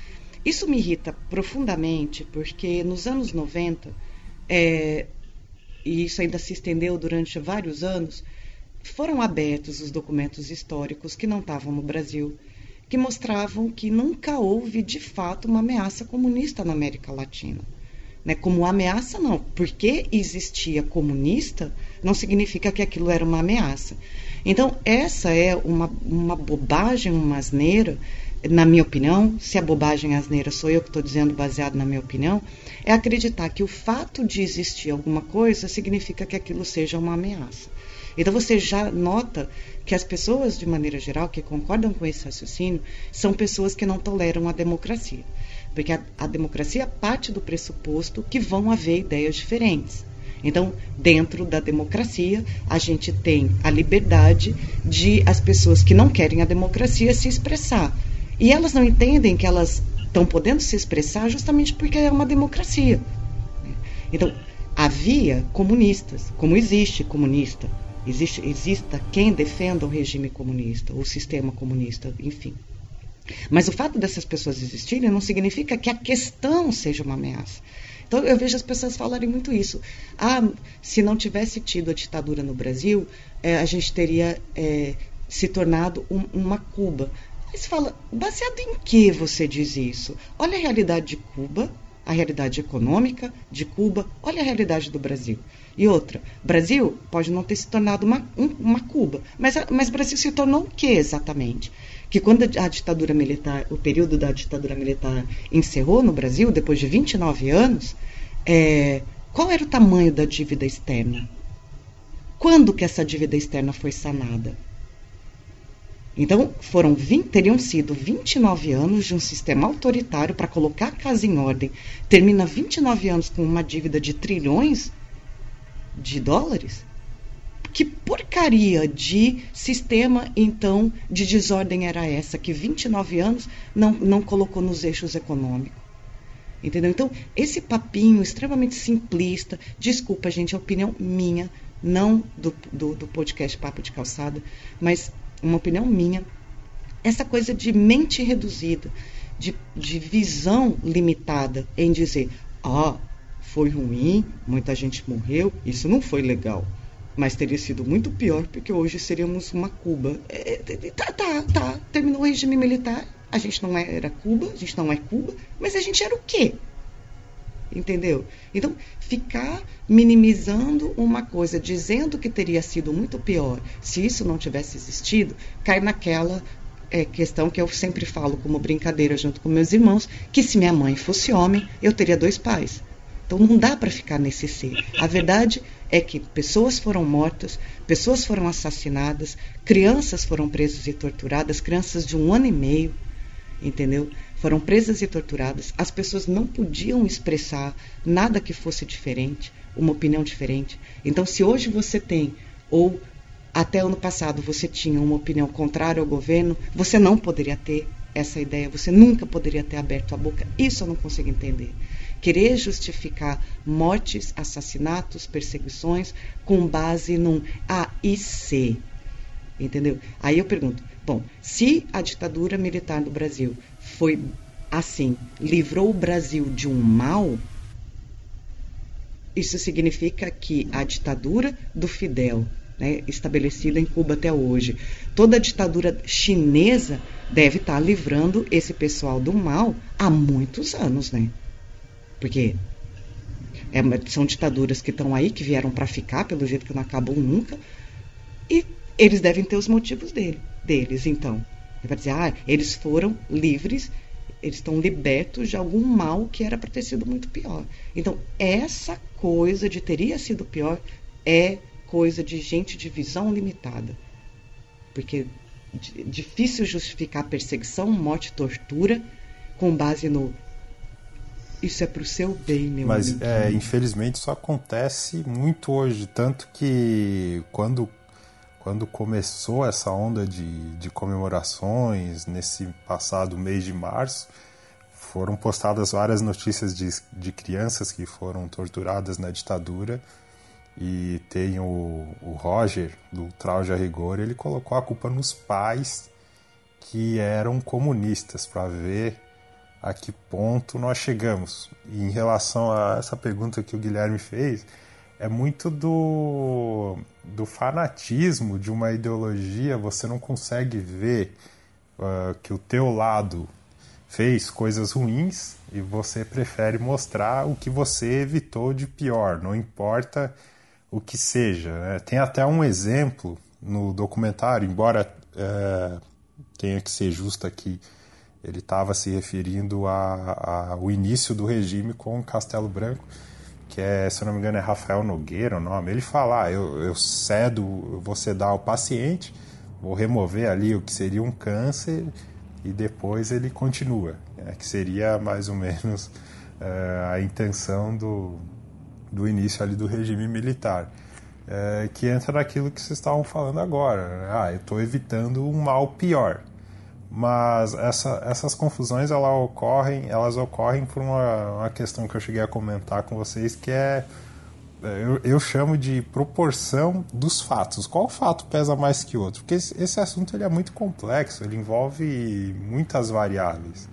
Isso me irrita profundamente, porque nos anos 90, e isso ainda se estendeu durante vários anos, foram abertos os documentos históricos que não estavam no Brasil, que mostravam que nunca houve, de fato, uma ameaça comunista na América Latina. Como ameaça, não. Porque existia comunista, não significa que aquilo era uma ameaça. Então, essa é uma bobagem, uma asneira, na minha opinião. Se a bobagem e a asneira sou eu que estou dizendo, baseado na minha opinião, é acreditar que o fato de existir alguma coisa significa que aquilo seja uma ameaça. Então você já nota que as pessoas, de maneira geral, que concordam com esse raciocínio, são pessoas que não toleram a democracia. Porque a democracia parte do pressuposto que vão haver ideias diferentes. Então, dentro da democracia, a gente tem a liberdade de as pessoas que não querem a democracia se expressar. E elas não entendem que elas estão podendo se expressar justamente porque é uma democracia. Então, havia comunistas, como existe comunista. Exista quem defenda o regime comunista, o sistema comunista, enfim. Mas o fato dessas pessoas existirem não significa que a questão seja uma ameaça. Então eu vejo as pessoas falarem muito isso. Se não tivesse tido a ditadura no Brasil, a gente teria se tornado uma Cuba. Aí você fala, baseado em que você diz isso? Olha a realidade de Cuba, a realidade econômica de Cuba, olha a realidade do Brasil. E outra, Brasil pode não ter se tornado uma Cuba, mas Brasil se tornou o que exatamente? Que quando a ditadura militar, o período da ditadura militar encerrou no Brasil, depois de 29 anos, qual era o tamanho da dívida externa? Quando que essa dívida externa foi sanada? Então, teriam sido 29 anos de um sistema autoritário para colocar a casa em ordem. Termina 29 anos com uma dívida de trilhões de dólares? Que porcaria de sistema, então, de desordem era essa, que 29 anos não colocou nos eixos econômicos? Entendeu? Então, esse papinho extremamente simplista, desculpa, gente, é opinião minha, não do podcast Papo de Calçada, mas uma opinião minha, essa coisa de mente reduzida, de visão limitada em dizer, foi ruim, muita gente morreu, isso não foi legal, mas teria sido muito pior porque hoje seríamos uma Cuba. Terminou o regime militar, a gente não era Cuba, a gente não é Cuba, mas a gente era o quê? Entendeu? Então, ficar minimizando uma coisa, dizendo que teria sido muito pior se isso não tivesse existido, cai naquela questão que eu sempre falo como brincadeira junto com meus irmãos, que se minha mãe fosse homem, eu teria 2 pais. Então não dá para ficar nesse ser. A verdade é que pessoas foram mortas, pessoas foram assassinadas, crianças foram presas e torturadas, crianças de 1 ano e meio, entendeu? Foram presas e torturadas. As pessoas não podiam expressar nada que fosse diferente, uma opinião diferente. Então, se hoje você tem, ou até ano passado você tinha uma opinião contrária ao governo, você não poderia ter essa ideia, você nunca poderia ter aberto a boca. Isso eu não consigo entender. Querer justificar mortes, assassinatos, perseguições com base num A e C. Entendeu? Aí eu pergunto, bom, se a ditadura militar do Brasil foi assim, livrou o Brasil de um mal, isso significa que a ditadura do Fidel, né, estabelecida em Cuba até hoje, toda a ditadura chinesa deve estar livrando esse pessoal do mal há muitos anos, né? Porque são ditaduras que estão aí, que vieram para ficar, pelo jeito que não acabam nunca, e eles devem ter os motivos deles, então. Ele vai dizer, eles foram livres, eles estão libertos de algum mal que era para ter sido muito pior. Então, essa coisa de teria sido pior é coisa de gente de visão limitada. Porque é difícil justificar perseguição, morte, tortura, com base no isso é pro seu bem, meu amigo. Mas, infelizmente, isso acontece muito hoje. Tanto que quando começou essa onda de comemorações, nesse passado mês de março, foram postadas várias notícias de crianças que foram torturadas na ditadura. E tem o Roger, do Trauja Rigor, ele colocou a culpa nos pais que eram comunistas, para ver a que ponto nós chegamos. E em relação a essa pergunta que o Guilherme fez, é muito do fanatismo de uma ideologia. Você não consegue ver que o teu lado fez coisas ruins e você prefere mostrar o que você evitou de pior, não importa o que seja, né? Tem até um exemplo no documentário, embora tenha que ser justo aqui, ele estava se referindo ao início do regime com Castelo Branco, que se eu não me engano é Rafael Nogueira o nome. Ele fala, eu vou cedar ao paciente, vou remover ali o que seria um câncer e depois ele continua, que seria mais ou menos a intenção do início ali do regime militar, que entra naquilo que vocês estavam falando agora, né? Eu estou evitando um mal pior. Mas essas confusões elas ocorrem por uma questão que eu cheguei a comentar com vocês, que eu chamo de proporção dos fatos. Qual fato pesa mais que outro? Porque esse assunto ele é muito complexo, ele envolve muitas variáveis.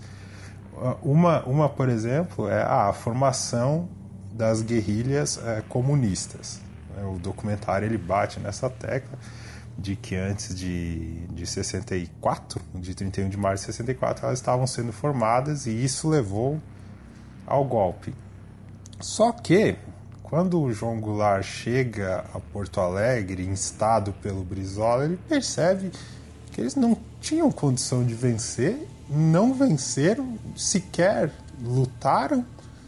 Uma, por exemplo, é a formação das guerrilhas comunistas. O documentário ele bate nessa tecla de que antes de 64, de 31 de março de 64, elas estavam sendo formadas e isso levou ao golpe. Só que, quando o João Goulart chega a Porto Alegre, instado pelo Brizola, ele percebe que eles não tinham condição de vencer, não venceram, sequer lutaram.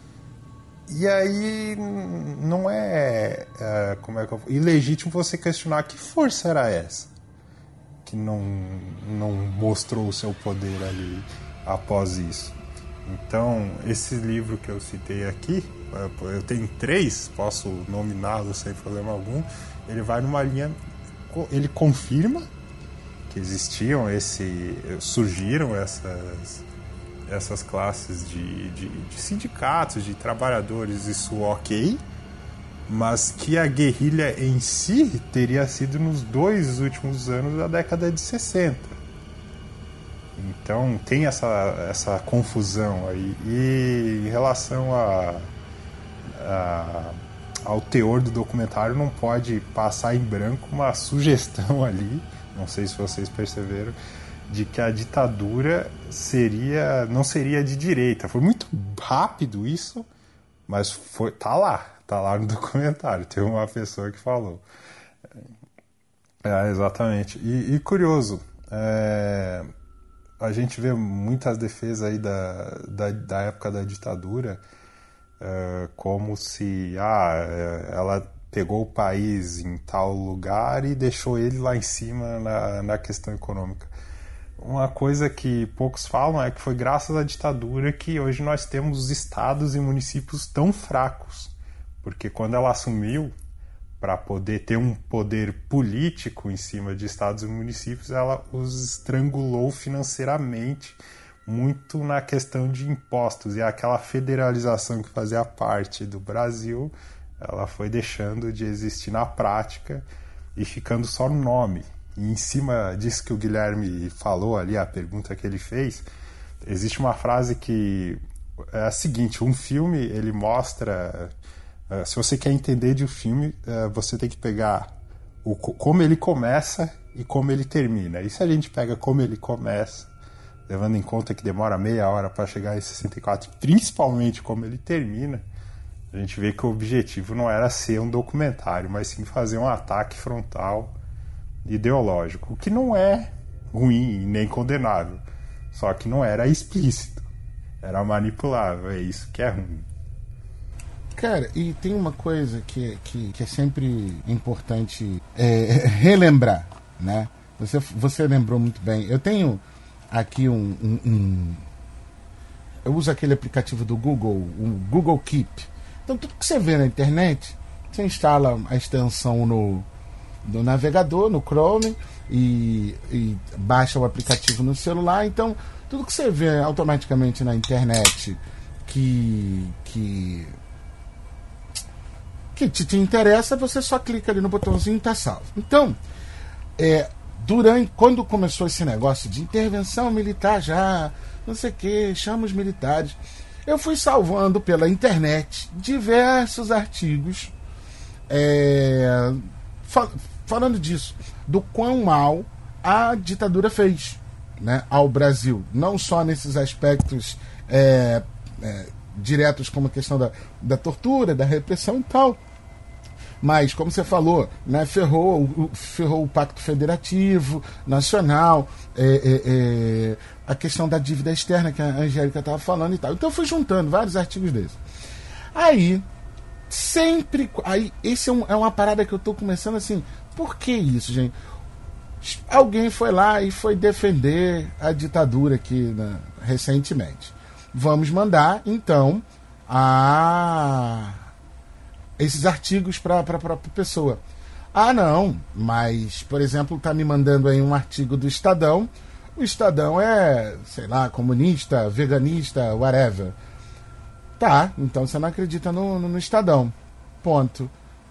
E aí não ilegítimo você questionar que força era essa que não mostrou o seu poder ali após isso. Então, esse livro que eu citei aqui, eu tenho 3, posso nominá-lo sem problema algum, ele vai numa linha, ele confirma que surgiram essas classes de sindicatos, de trabalhadores, isso ok, mas que a guerrilha em si teria sido nos 2 últimos anos da década de 60. Então tem essa confusão aí. E em relação ao teor do documentário, não pode passar em branco uma sugestão ali, não sei se vocês perceberam, de que a ditadura não seria de direita. Foi muito rápido isso, mas tá lá no documentário, tem uma pessoa que falou. Exatamente. E curioso, a gente vê muitas defesas aí da época da ditadura, como se ela pegou o país em tal lugar e deixou ele lá em cima na questão econômica. Uma coisa que poucos falam é que foi graças à ditadura que hoje nós temos estados e municípios tão fracos, porque quando ela assumiu, para poder ter um poder político em cima de estados e municípios, ela os estrangulou financeiramente, muito na questão de impostos, e aquela federalização que fazia parte do Brasil, ela foi deixando de existir na prática e ficando só no nome. E em cima disso que o Guilherme falou ali, a pergunta que ele fez, existe uma frase que é a seguinte: um filme, ele mostra... se você quer entender de um filme, você tem que pegar como ele começa e como ele termina. E se a gente pega como ele começa, levando em conta que demora meia hora para chegar em 64, principalmente como ele termina, a gente vê que o objetivo não era ser um documentário, mas sim fazer um ataque frontal ideológico, o que não é ruim nem condenável, só que não era explícito, era manipulável, é isso que é ruim. Cara, e tem uma coisa que é sempre importante relembrar, né? Você lembrou muito bem. Eu tenho aqui eu uso aquele aplicativo do Google, o Google Keep. Então tudo que você vê na internet, você instala a extensão no navegador, no Chrome, e baixa o aplicativo no celular. Então tudo que você vê automaticamente na internet que te interessa, você só clica ali no botãozinho e está salvo. Então, quando começou esse negócio de intervenção militar já, não sei o que, chama os militares, eu fui salvando pela internet diversos artigos falando disso, do quão mal a ditadura fez, né, ao Brasil, não só nesses aspectos diretos como a questão da tortura, da repressão e tal, mas, como você falou, né, ferrou o Pacto Federativo Nacional, a questão da dívida externa que a Angélica estava falando e tal. Então eu fui juntando vários artigos desses. Aí, esse é uma parada que eu estou começando assim, por que isso, gente? Alguém foi lá e foi defender a ditadura aqui, né, recentemente. Vamos mandar, então, esses artigos para a própria pessoa. Ah, não, mas, por exemplo, tá me mandando aí um artigo do Estadão. O Estadão é, sei lá, comunista, veganista, whatever. Tá, então você não acredita no Estadão. Ponto.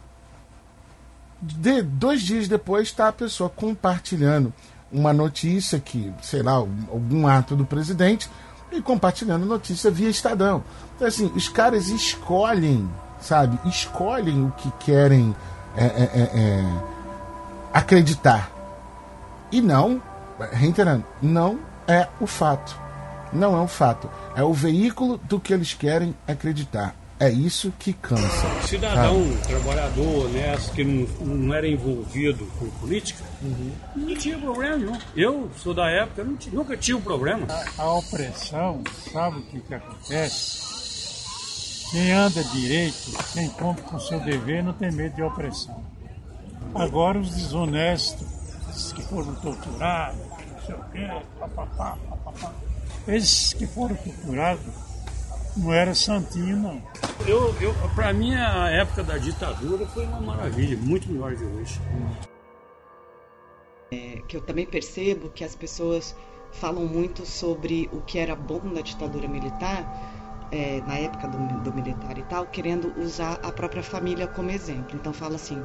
2 dias depois está a pessoa compartilhando uma notícia que, sei lá, algum ato do presidente, e compartilhando notícia via Estadão. Então, assim, os caras escolhem, sabe? Escolhem o que querem acreditar. E não, reiterando, não é o fato. Não é o fato. É o veículo do que eles querem acreditar. É isso que cansa. Cidadão, trabalhador, honesto, que não era envolvido com política, não tinha problema nenhum. Eu sou da época, nunca tive um problema. A opressão, sabe o que acontece? Quem anda direito, quem cumpre com o seu dever, não tem medo de opressão. Agora os desonestos, esses que foram torturados, não sei o quê, papapá. Esses que foram torturados não era santinho, não. Para mim, a época da ditadura foi uma maravilha, muito melhor de hoje. Que eu também percebo que as pessoas falam muito sobre o que era bom na ditadura militar, na época do militar e tal, querendo usar a própria família como exemplo. Então fala assim,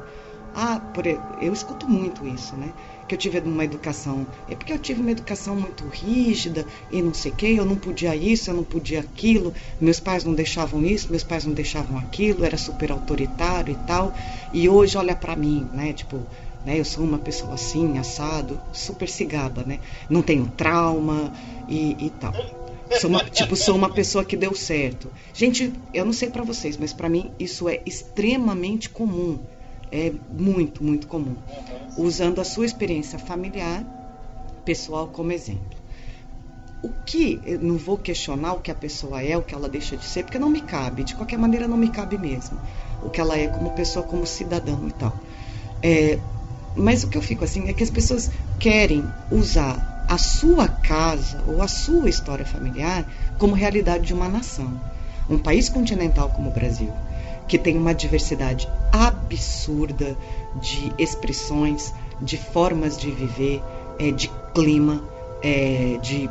eu escuto muito isso, né? Que eu tive uma educação, porque eu tive uma educação muito rígida e não sei o que, eu não podia isso, eu não podia aquilo, meus pais não deixavam isso, meus pais não deixavam aquilo, era super autoritário e tal, e hoje olha pra mim, né, tipo, né, eu sou uma pessoa assim, assado, super cigada, né, não tenho trauma e tal. Sou uma pessoa que deu certo. Gente, eu não sei pra vocês, mas pra mim isso é extremamente comum. É muito, muito comum. Usando a sua experiência familiar, pessoal, como exemplo. Eu não vou questionar o que a pessoa é, o que ela deixa de ser, porque não me cabe. De qualquer maneira, não me cabe mesmo. O que ela é como pessoa, como cidadão e tal. Mas o que eu fico assim é que as pessoas querem usar a sua casa ou a sua história familiar como realidade de uma nação. Um país continental como o Brasil, que tem uma diversidade absurda de expressões, de formas de viver, de clima, de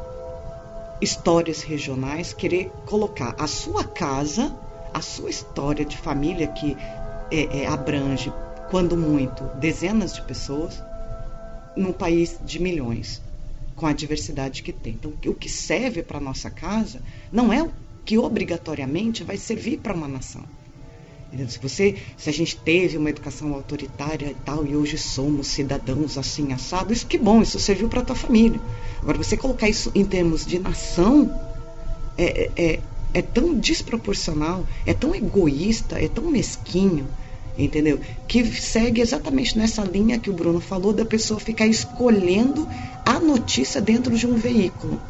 histórias regionais, querer colocar a sua casa, a sua história de família que abrange, quando muito, dezenas de pessoas, num país de milhões, com a diversidade que tem. Então, o que serve para a nossa casa não é o que obrigatoriamente vai servir para uma nação. Se a gente teve uma educação autoritária e tal, e hoje somos cidadãos assim, assado, isso que bom, isso serviu para a tua família. Agora, você colocar isso em termos de nação é tão desproporcional, é tão egoísta, é tão mesquinho, entendeu? Que segue exatamente nessa linha que o Bruno falou, da pessoa ficar escolhendo a notícia dentro de um veículo.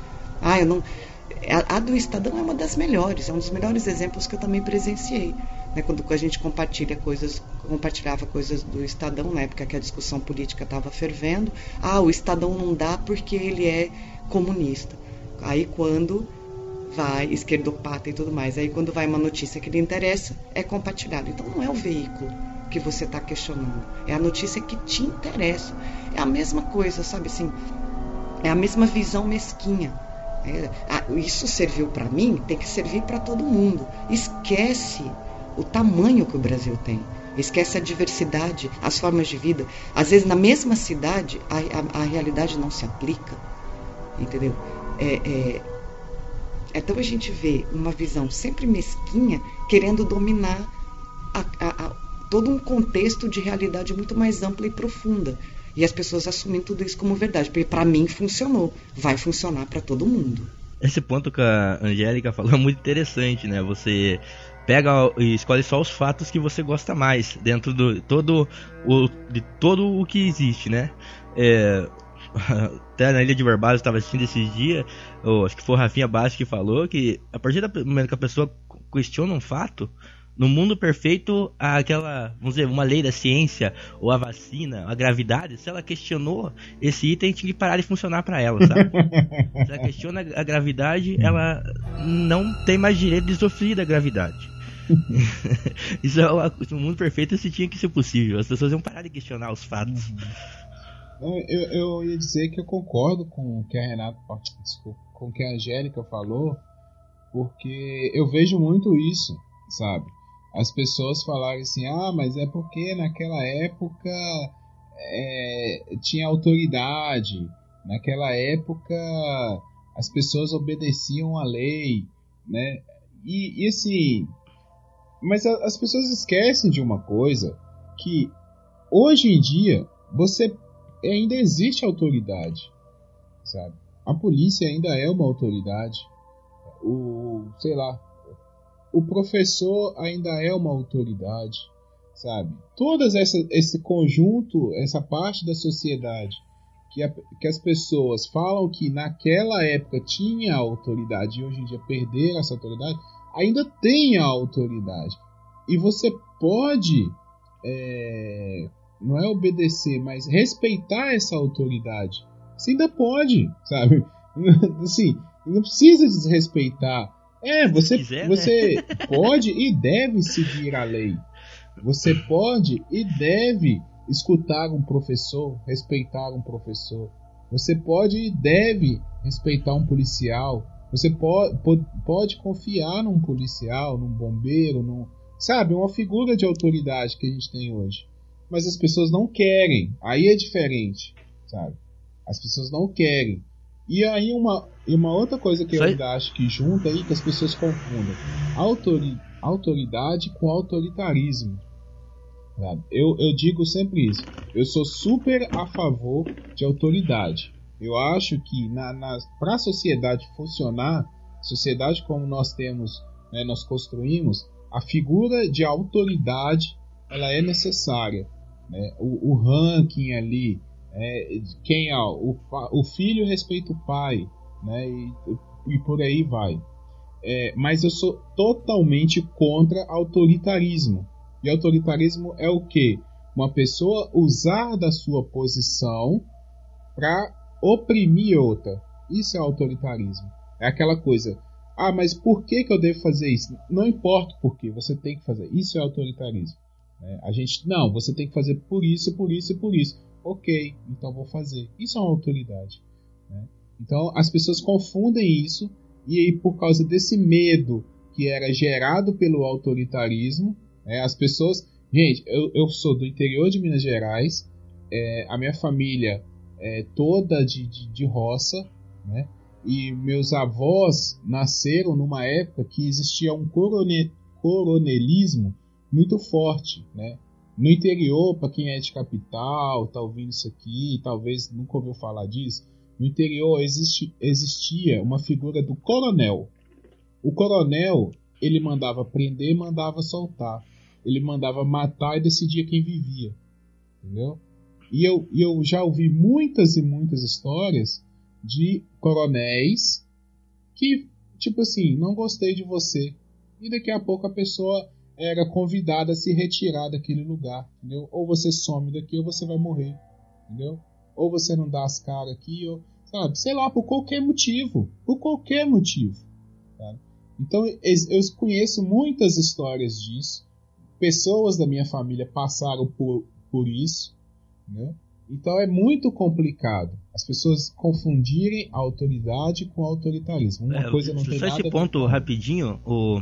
A do Estadão é uma das melhores, é um dos melhores exemplos que eu também presenciei. Quando a gente compartilhava coisas do Estadão, na época que a discussão política estava fervendo, o Estadão não dá porque ele é comunista. Aí quando vai, esquerdopata e tudo mais, aí quando vai uma notícia que lhe interessa, é compartilhado. Então não é o veículo que você está questionando, é a notícia que te interessa. É a mesma coisa, sabe assim, é a mesma visão mesquinha. Isso serviu para mim, tem que servir para todo mundo. Esquece o tamanho que o Brasil tem. esquece a diversidade, as formas de vida. Às vezes, na mesma cidade, a realidade não se aplica, entendeu? Então a gente vê uma visão sempre mesquinha querendo dominar todo um contexto de realidade muito mais ampla e profunda. E as pessoas assumem tudo isso como verdade. Porque para mim funcionou. Vai funcionar para todo mundo. Esse ponto que a Angélica falou é muito interessante, né? Você pega e escolhe só os fatos que você gosta mais dentro de todo o que existe, né? Até na Ilha de Barbados eu estava assistindo esses dias, acho que foi o Rafinha Bastos que falou que a partir do momento que a pessoa questiona um fato, no mundo perfeito, aquela, vamos dizer, uma lei da ciência, ou a vacina, a gravidade, se ela questionou esse item, tinha que parar de funcionar para ela, sabe? Se ela questiona a gravidade, ela não tem mais direito de sofrer da gravidade. Isso no mundo perfeito isso tinha que ser possível. As pessoas iam parar de questionar os fatos. Eu ia dizer que eu concordo com o que a Renata, com o que a Angélica falou, porque eu vejo muito isso, sabe? As pessoas falarem assim, mas é porque naquela época tinha autoridade, naquela época as pessoas obedeciam à lei, né? E assim, mas as pessoas esquecem de uma coisa, que hoje em dia ainda existe autoridade, sabe? A polícia ainda é uma autoridade, o professor ainda é uma autoridade, sabe? Todas esse conjunto, essa parte da sociedade que as pessoas falam que naquela época tinha autoridade e hoje em dia perderam essa autoridade, ainda tem a autoridade. E você pode, não é obedecer, mas respeitar essa autoridade. Você ainda pode, sabe? Assim, não precisa desrespeitar. Você pode e deve seguir a lei. Você pode e deve escutar um professor, respeitar um professor. Você pode e deve respeitar um policial. Você pode confiar num policial, num bombeiro, sabe? Uma figura de autoridade que a gente tem hoje. Mas as pessoas não querem. Aí é diferente, sabe? As pessoas não querem. E aí uma outra coisa que eu ainda acho que junta aí, que as pessoas confundem autoridade com autoritarismo, sabe? Eu digo sempre isso. Eu sou super a favor de autoridade. Eu acho que para a sociedade funcionar, sociedade como nós temos, né, nós construímos, a figura de autoridade ela é necessária, né? O ranking ali, o filho respeita o pai, né? E por aí vai. Mas eu sou totalmente contra autoritarismo. E autoritarismo é o quê? Uma pessoa usar da sua posição para oprimir outra. Isso é autoritarismo. É aquela coisa, mas por que eu devo fazer isso? Não importa o porquê, você tem que fazer. Isso é autoritarismo. Você tem que fazer por isso, por isso e por isso. Ok, então vou fazer. Isso é uma autoridade, né? Então as pessoas confundem isso, e aí por causa desse medo que era gerado pelo autoritarismo, as pessoas... Gente, eu sou do interior de Minas Gerais, a minha família é toda de roça, né? E meus avós nasceram numa época que existia um coronelismo muito forte, né? No interior, para quem é de capital, tá ouvindo isso aqui, talvez nunca ouviu falar disso, no interior existia uma figura do coronel. O coronel, ele mandava prender, mandava soltar. Ele mandava matar e decidia quem vivia. Entendeu? E eu já ouvi muitas e muitas histórias de coronéis que, tipo assim, não gostei de você. E daqui a pouco a pessoa era convidada a se retirar daquele lugar, entendeu? Ou você some daqui ou você vai morrer, entendeu? Ou você não dá as caras aqui, ou, sabe? Sei lá, por qualquer motivo. Por qualquer motivo. Sabe? Então, eu conheço muitas histórias disso. Pessoas da minha família passaram por isso, né? Então é muito complicado as pessoas confundirem a autoridade com o autoritarismo. Uma coisa não tem nada só esse ponto rapidinho,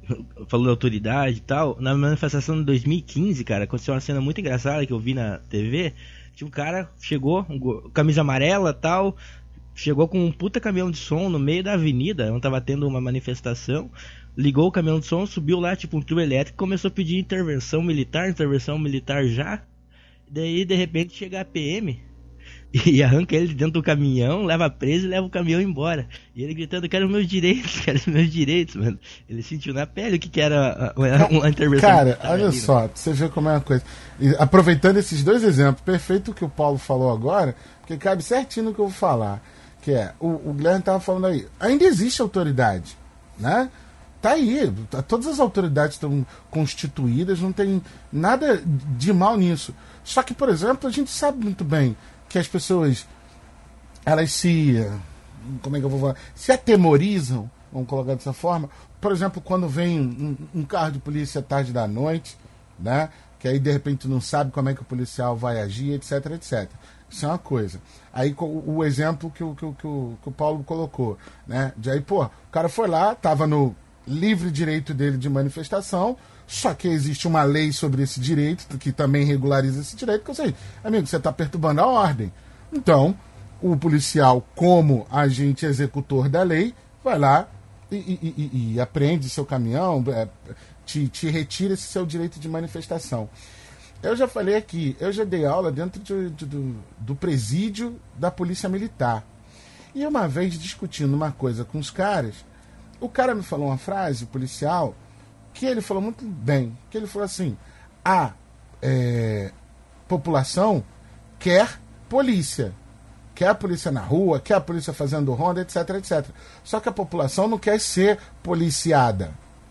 falou da autoridade e tal. Na manifestação de 2015, cara, aconteceu uma cena muito engraçada que eu vi na TV. Tinha um cara, chegou, camisa amarela e tal, chegou com um puta caminhão de som no meio da avenida, onde tava tendo uma manifestação. Ligou o caminhão de som, subiu lá, tipo um trio elétrico, começou a pedir intervenção militar já. Daí, de repente, chega a PM e arranca ele dentro do caminhão, leva preso e leva o caminhão embora. E ele gritando, quero meus direitos, mano. Ele sentiu na pele o que era uma intervenção. Cara, olha só, você vê como é uma coisa. E, aproveitando esses dois exemplos, perfeito o que o Paulo falou agora, porque cabe certinho no que eu vou falar. Que é, o Guilherme estava falando aí, ainda existe autoridade, né? Tá aí, todas as autoridades estão constituídas, não tem nada de mal nisso. Só que, por exemplo, a gente sabe muito bem que as pessoas, elas como é que eu vou falar? Se atemorizam, vamos colocar dessa forma. Por exemplo, quando vem um carro de polícia tarde da noite, né? Que aí de repente não sabe como é que o policial vai agir, etc, etc. Isso é uma coisa. Aí o exemplo que o Paulo colocou, né? De aí, pô, o cara foi lá, tava no livre direito dele de manifestação, só que existe uma lei sobre esse direito, que também regulariza esse direito, que eu sei, amigo, você está perturbando a ordem. Então, o policial, como agente executor da lei, vai lá e apreende seu caminhão, te retira esse seu direito de manifestação. Eu já falei aqui, eu já dei aula dentro do presídio da Polícia Militar. E uma vez discutindo uma coisa com os caras, o cara me falou uma frase, o policial, que ele falou muito bem, que ele falou assim, a população quer polícia na rua, quer a polícia fazendo ronda, etc, etc. Só que a população não quer ser policiada.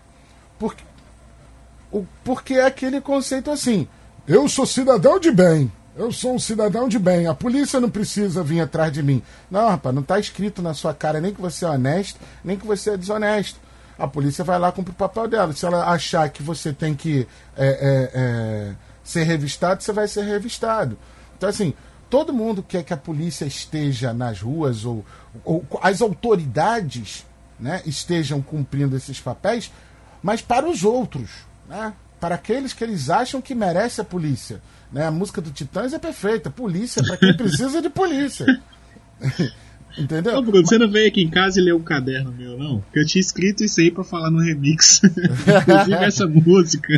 Porque é aquele conceito assim, eu sou cidadão de bem, eu sou um cidadão de bem, a polícia não precisa vir atrás de mim. Não, rapaz, não está escrito na sua cara nem que você é honesto, nem que você é desonesto. A polícia vai lá cumprir o papel dela. Se ela achar que você tem que ser revistado, você vai ser revistado. Então, assim, todo mundo quer que a polícia esteja nas ruas ou as autoridades, né, estejam cumprindo esses papéis, mas para os outros, né, para aqueles que eles acham que merece a polícia. Né? A música do Titãs é perfeita. Polícia para quem precisa de polícia. Entendeu? Ô, Bruno, você não veio aqui em casa e leu um caderno meu, não? Porque eu tinha escrito isso aí pra falar no remix. Inclusive essa música.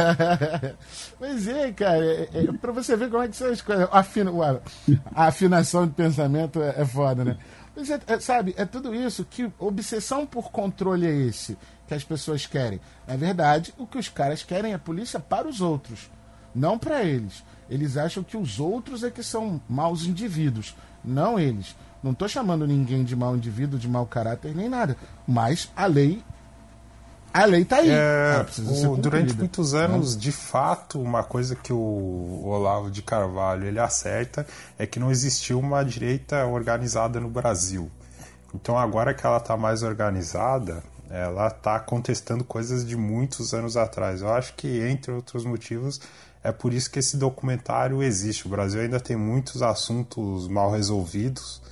Pois é, cara. Pra você ver como é que são as coisas. A afinação de pensamento é foda, né? Mas sabe, é tudo isso. Que obsessão por controle é esse que as pessoas querem? Na verdade, o que os caras querem é polícia para os outros, não para eles. Eles acham que os outros é que são maus indivíduos, não eles. Não estou chamando ninguém de mau indivíduo, de mau caráter, nem nada. Mas a lei está aí. Durante muitos anos, de fato, uma coisa que o Olavo de Carvalho ele acerta é que não existiu uma direita organizada no Brasil. Então, agora que ela está mais organizada, ela está contestando coisas de muitos anos atrás. Eu acho que, entre outros motivos, é por isso que esse documentário existe. O Brasil ainda tem muitos assuntos mal resolvidos,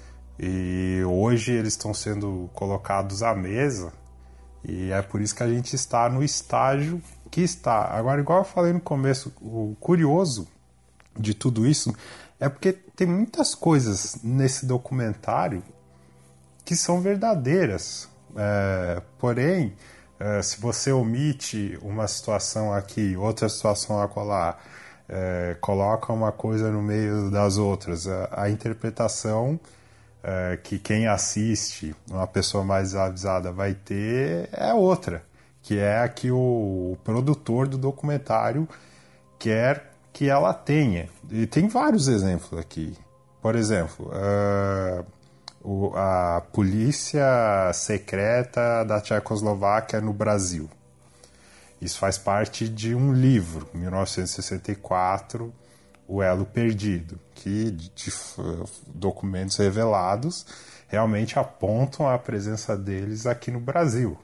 e hoje eles estão sendo colocados à mesa, e é por isso que a gente está no estágio que está. Agora, igual eu falei no começo, o curioso de tudo isso é porque tem muitas coisas nesse documentário que são verdadeiras. Porém, se você omite uma situação aqui, outra situação acolá, coloca uma coisa no meio das outras, a interpretação que quem assiste, uma pessoa mais avisada, vai ter é outra, que é a que o produtor do documentário quer que ela tenha. E tem vários exemplos aqui. Por exemplo, a polícia secreta da Tchecoslováquia no Brasil. Isso faz parte de um livro, 1964, O Elo Perdido, que de documentos revelados realmente apontam a presença deles aqui no Brasil.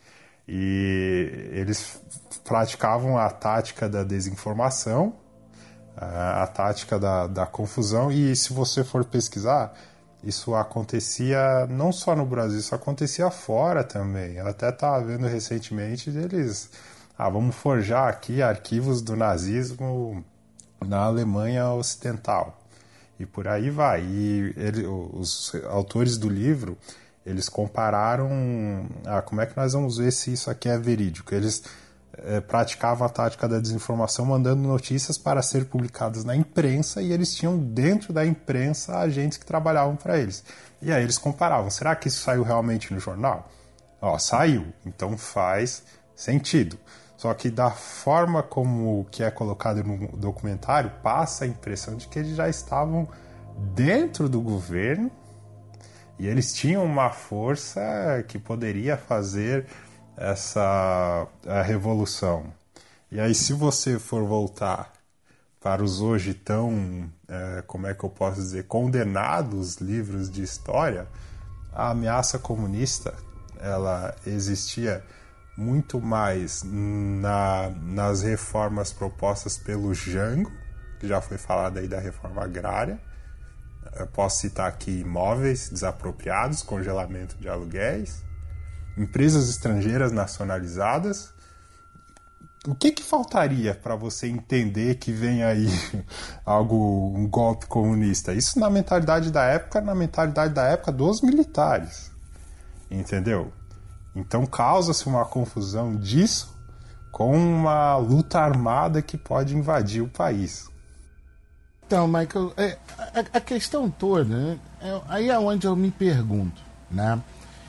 E eles praticavam a tática da desinformação, a tática da confusão, e se você for pesquisar, isso acontecia não só no Brasil, isso acontecia fora também. Eu até estava vendo recentemente deles, vamos forjar aqui arquivos do nazismo na Alemanha Ocidental. E por aí vai. E os autores do livro, eles compararam, como é que nós vamos ver se isso aqui é verídico? Eles praticavam a tática da desinformação, mandando notícias para ser publicadas na imprensa, e eles tinham dentro da imprensa agentes que trabalhavam para eles. E aí eles comparavam, será que isso saiu realmente no jornal? Saiu, então faz sentido. Só que da forma como que é colocado no documentário, passa a impressão de que eles já estavam dentro do governo e eles tinham uma força que poderia fazer essa revolução. E aí, se você for voltar para os hoje tão, como é que eu posso dizer, condenados livros de história, a ameaça comunista, ela existia muito mais nas reformas propostas pelo Jango, que já foi falado aí da reforma agrária. Eu posso citar aqui imóveis desapropriados, congelamento de aluguéis, empresas estrangeiras nacionalizadas. O que faltaria para você entender que vem aí um golpe comunista? Isso na mentalidade da época dos militares, entendeu? Então causa-se uma confusão disso com uma luta armada que pode invadir o país. Então, Michael, a questão toda, né, aí é onde eu me pergunto, né?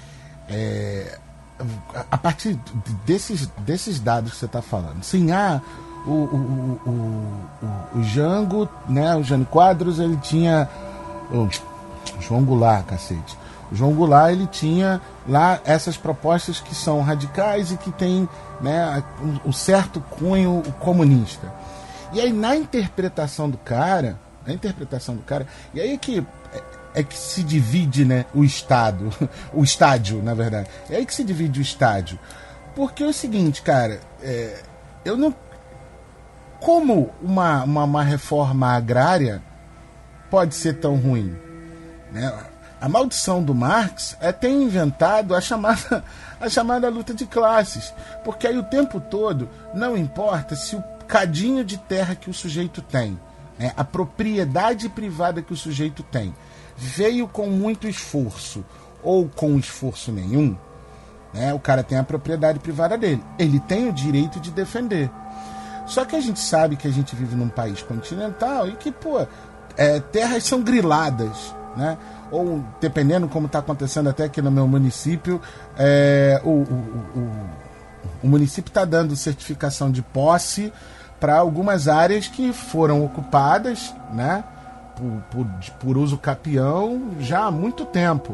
A partir desses dados que você está falando, sim, o Jango, né, o Jânio Quadros, ele tinha o João Goulart, cacete. O João Goulart, ele tinha lá essas propostas que são radicais e que tem, né, um certo cunho comunista. E aí na interpretação do cara, e aí é que se divide, né, o estádio, na verdade. É aí que se divide o estádio. Porque é o seguinte, cara, eu não... Como uma reforma agrária pode ser tão ruim? Né? A maldição do Marx é ter inventado a chamada luta de classes. Porque aí o tempo todo não importa se o cadinho de terra que o sujeito tem, né, a propriedade privada que o sujeito tem, veio com muito esforço ou com esforço nenhum, né, o cara tem a propriedade privada dele. Ele tem o direito de defender. Só que a gente sabe que a gente vive num país continental e que, terras são griladas, né? Ou, dependendo como está acontecendo até aqui no meu município, o município está dando certificação de posse para algumas áreas que foram ocupadas, né, por uso capião já há muito tempo.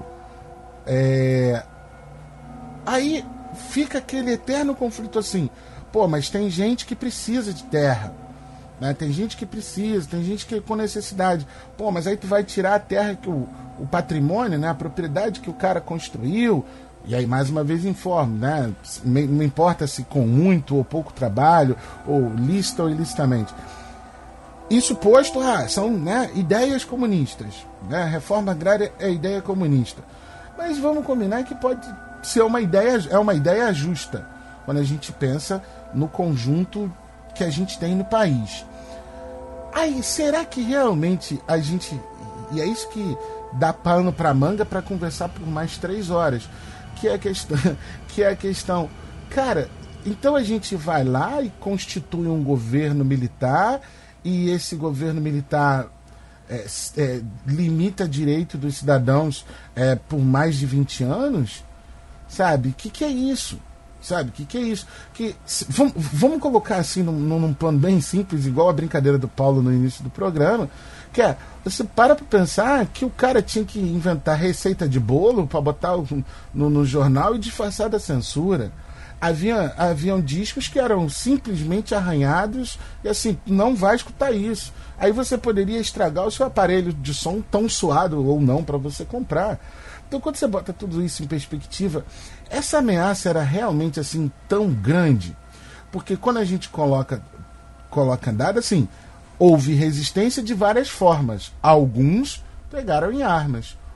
Aí fica aquele eterno conflito assim, mas tem gente que precisa de terra, né? Tem gente que precisa, tem gente que com necessidade. Mas aí tu vai tirar a terra, que o patrimônio, né, a propriedade que o cara construiu. E aí, mais uma vez, informo, né? Não importa se com muito ou pouco trabalho, ou lícito ou ilicitamente. Isso posto, são, né, ideias comunistas. Né? A reforma agrária é ideia comunista. Mas vamos combinar que pode ser uma ideia justa, quando a gente pensa no conjunto que a gente tem no país. Aí, será que realmente a gente... E é isso que dá pano para manga para conversar por mais 3 horas. Que é a questão, cara, então a gente vai lá e constitui um governo militar, e esse governo militar limita direito dos cidadãos por mais de 20 anos, sabe? Que é isso? Sabe? Que é isso? Vamos colocar assim num plano bem simples, igual a brincadeira do Paulo no início do programa, que você para pensar que o cara tinha que inventar receita de bolo para botar no jornal e disfarçar da censura. Haviam discos que eram simplesmente arranhados e assim, não vai escutar isso. Aí você poderia estragar o seu aparelho de som tão suado ou não para você comprar. Então, quando você bota tudo isso em perspectiva, essa ameaça era realmente assim tão grande, porque quando a gente coloca andado assim, houve resistência de várias formas. Alguns pegaram em armas,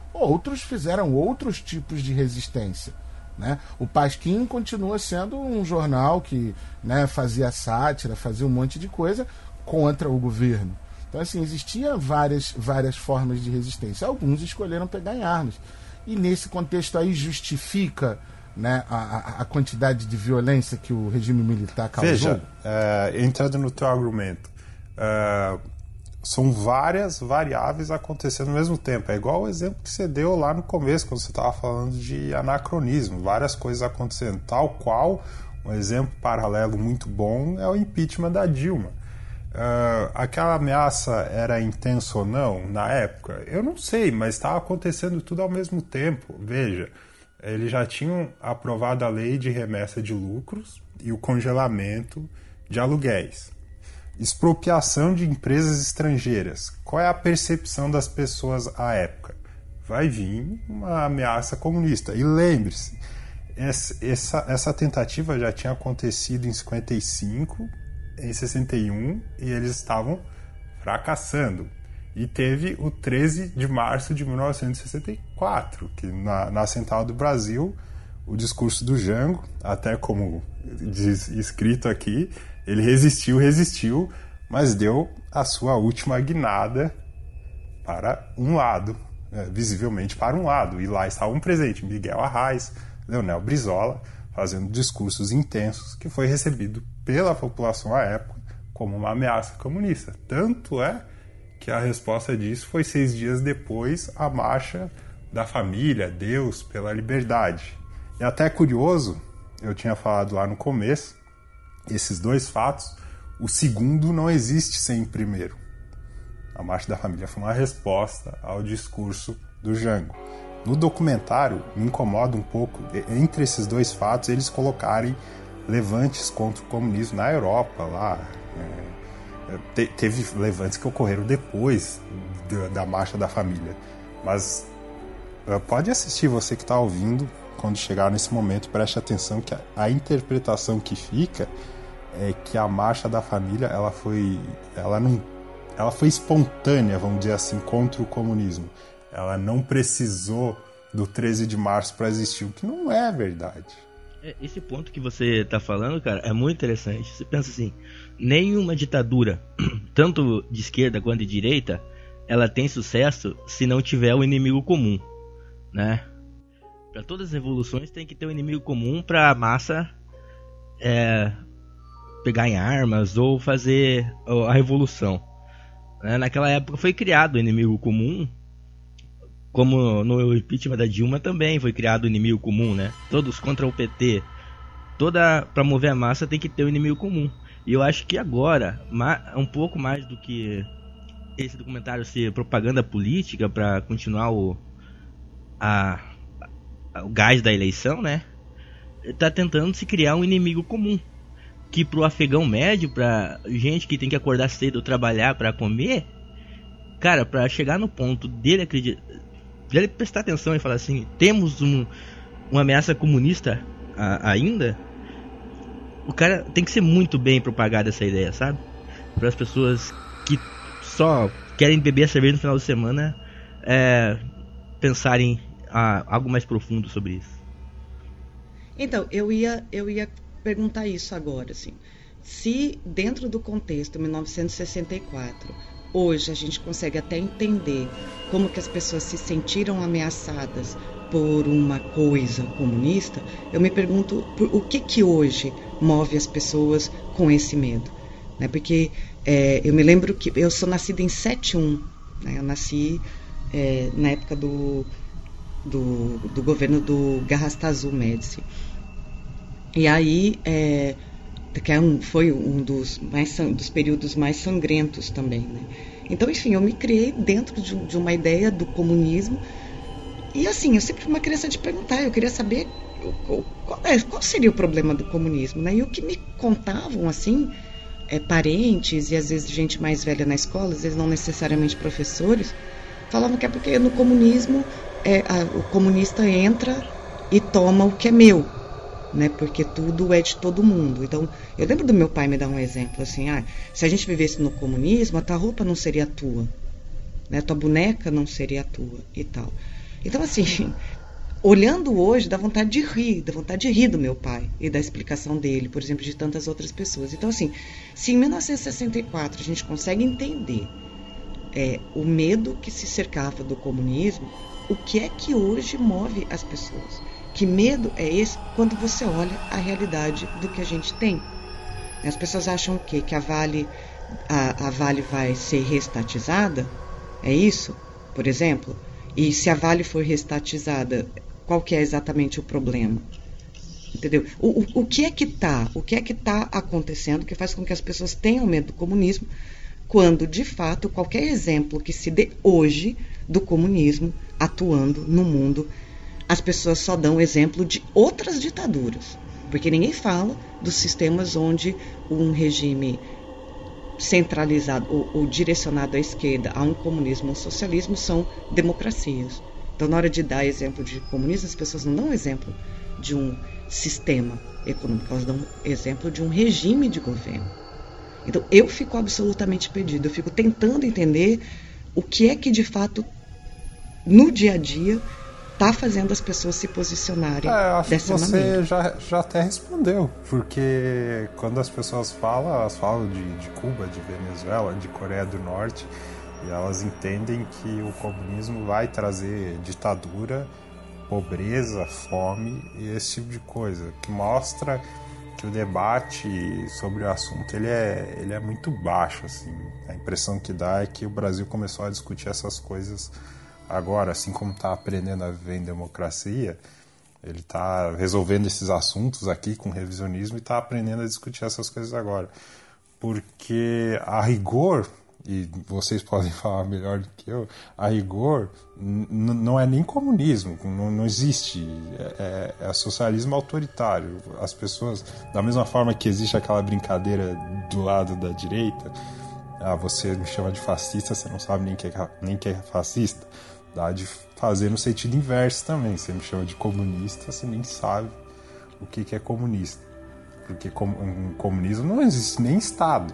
Outros fizeram outros tipos de resistência, né? O Pasquim continua sendo um jornal que, né, fazia sátira, fazia um monte de coisa contra o governo. Então, assim, existia várias formas de resistência. Alguns escolheram pegar em armas. E nesse contexto aí justifica, né, a quantidade de violência que o regime militar causou? Veja, entrando no teu argumento, são várias variáveis acontecendo ao mesmo tempo. É igual o exemplo que você deu lá no começo, quando você estava falando de anacronismo, várias coisas acontecendo, tal qual um exemplo paralelo muito bom é o impeachment da Dilma. Aquela ameaça era intensa ou não na época? Eu não sei, mas estava acontecendo tudo ao mesmo tempo. Veja, eles já tinham aprovado a lei de remessa de lucros e o congelamento de aluguéis. Expropriação de empresas estrangeiras. Qual é a percepção das pessoas à época? Vai vir uma ameaça comunista. E lembre-se, essa tentativa já tinha acontecido em 55, em 61, e eles estavam fracassando. E teve o 13 de março de 1964, que na Central do Brasil, o discurso do Jango, até como diz escrito aqui, ele resistiu, mas deu a sua última guinada para um lado, visivelmente para um lado. E lá estavam presentes Miguel Arraes, Leonel Brizola, fazendo discursos intensos, que foi recebido pela população à época como uma ameaça comunista. Tanto é que a resposta disso foi 6 dias depois a marcha da família, Deus pela liberdade. E até curioso, eu tinha falado lá no começo, esses dois fatos, o segundo não existe sem o primeiro. A marcha da família foi uma resposta ao discurso do Jango. No documentário, me incomoda um pouco, entre esses dois fatos, eles colocarem levantes contra o comunismo na Europa, lá. Teve levantes que ocorreram depois da marcha da família. Mas pode assistir, você que está ouvindo, quando chegar nesse momento, preste atenção que a interpretação que fica é que a marcha da família ela foi espontânea, vamos dizer assim, contra o comunismo. Ela não precisou do 13 de março para existir, o que não é verdade. Esse ponto que você está falando, cara, é muito interessante. Você pensa assim, nenhuma ditadura, tanto de esquerda quanto de direita, ela tem sucesso se não tiver o inimigo comum, né? Para todas as revoluções tem que ter um inimigo comum para a massa pegar em armas ou fazer a revolução. Naquela época foi criado o inimigo comum, como no impeachment da Dilma também foi criado o inimigo comum, né? Todos contra o PT. Para mover a massa tem que ter o inimigo comum. E eu acho que agora, um pouco mais do que esse documentário ser propaganda política para continuar o gás da eleição, né? Tá tentando se criar um inimigo comum. Que pro afegão médio, pra gente que tem que acordar cedo, trabalhar pra comer, cara, pra chegar no ponto dele acreditar, dele prestar atenção e falar assim, temos uma ameaça comunista ainda, o cara tem que ser muito bem propagada essa ideia, sabe? Para as pessoas que só querem beber a cerveja no final de semana pensarem algo mais profundo sobre isso. Então, eu ia perguntar isso agora, assim. Se dentro do contexto 1964, hoje a gente consegue até entender como que as pessoas se sentiram ameaçadas por uma coisa comunista, eu me pergunto o que hoje move as pessoas com esse medo, né? Porque eu me lembro que eu sou nascida em 71, né? Eu nasci na época do governo do Garrastazu Médici. E aí, foi um dos períodos mais sangrentos também, né? Então, enfim, eu me criei dentro de uma ideia do comunismo. E assim, eu sempre fui uma criança de perguntar, eu queria saber qual seria o problema do comunismo, né? E o que me contavam, assim, parentes e às vezes gente mais velha na escola, às vezes não necessariamente professores, falavam que é porque no comunismo o comunista entra e toma o que é meu, né? Porque tudo é de todo mundo. Então, eu lembro do meu pai me dar um exemplo assim, se a gente vivesse no comunismo, a tua roupa não seria tua, né? Tua boneca não seria tua e tal. Então, assim, olhando hoje, dá vontade de rir do meu pai e da explicação dele, por exemplo, de tantas outras pessoas. Então, assim, se em 1964 a gente consegue entender o medo que se cercava do comunismo, o que é que hoje move as pessoas? Que medo é esse quando você olha a realidade do que a gente tem? As pessoas acham o quê? Que a Vale vai ser reestatizada? É isso, por exemplo? E se a Vale for reestatizada, qual que é exatamente o problema? Entendeu? O que é que está acontecendo que faz com que as pessoas tenham medo do comunismo, quando, de fato, qualquer exemplo que se dê hoje do comunismo atuando no mundo, as pessoas só dão exemplo de outras ditaduras. Porque ninguém fala dos sistemas onde um regime centralizado ou direcionado à esquerda, a um comunismo ou socialismo, são democracias. Então, na hora de dar exemplo de comunismo, as pessoas não dão exemplo de um sistema econômico, elas dão exemplo de um regime de governo. Então, eu fico absolutamente perdido, eu fico tentando entender o que é que, de fato, no dia a dia, está fazendo as pessoas se posicionarem dessa maneira. Acho que você já até respondeu, porque quando as pessoas falam, elas falam de Cuba, de Venezuela, de Coreia do Norte, e elas entendem que o comunismo vai trazer ditadura, pobreza, fome e esse tipo de coisa, que mostra que o debate sobre o assunto ele é muito baixo, assim. A impressão que dá é que o Brasil começou a discutir essas coisas agora, assim como está aprendendo a viver em democracia, ele está resolvendo esses assuntos aqui com revisionismo e está aprendendo a discutir essas coisas agora. Porque a rigor, e vocês podem falar melhor do que eu, a rigor não é nem comunismo, não existe, é socialismo autoritário. As pessoas, da mesma forma que existe aquela brincadeira do lado da direita, você me chama de fascista, você não sabe nem que é fascista, dá de fazer no sentido inverso também, você me chama de comunista, você nem sabe o que é comunista, porque um comunismo não existe nem Estado.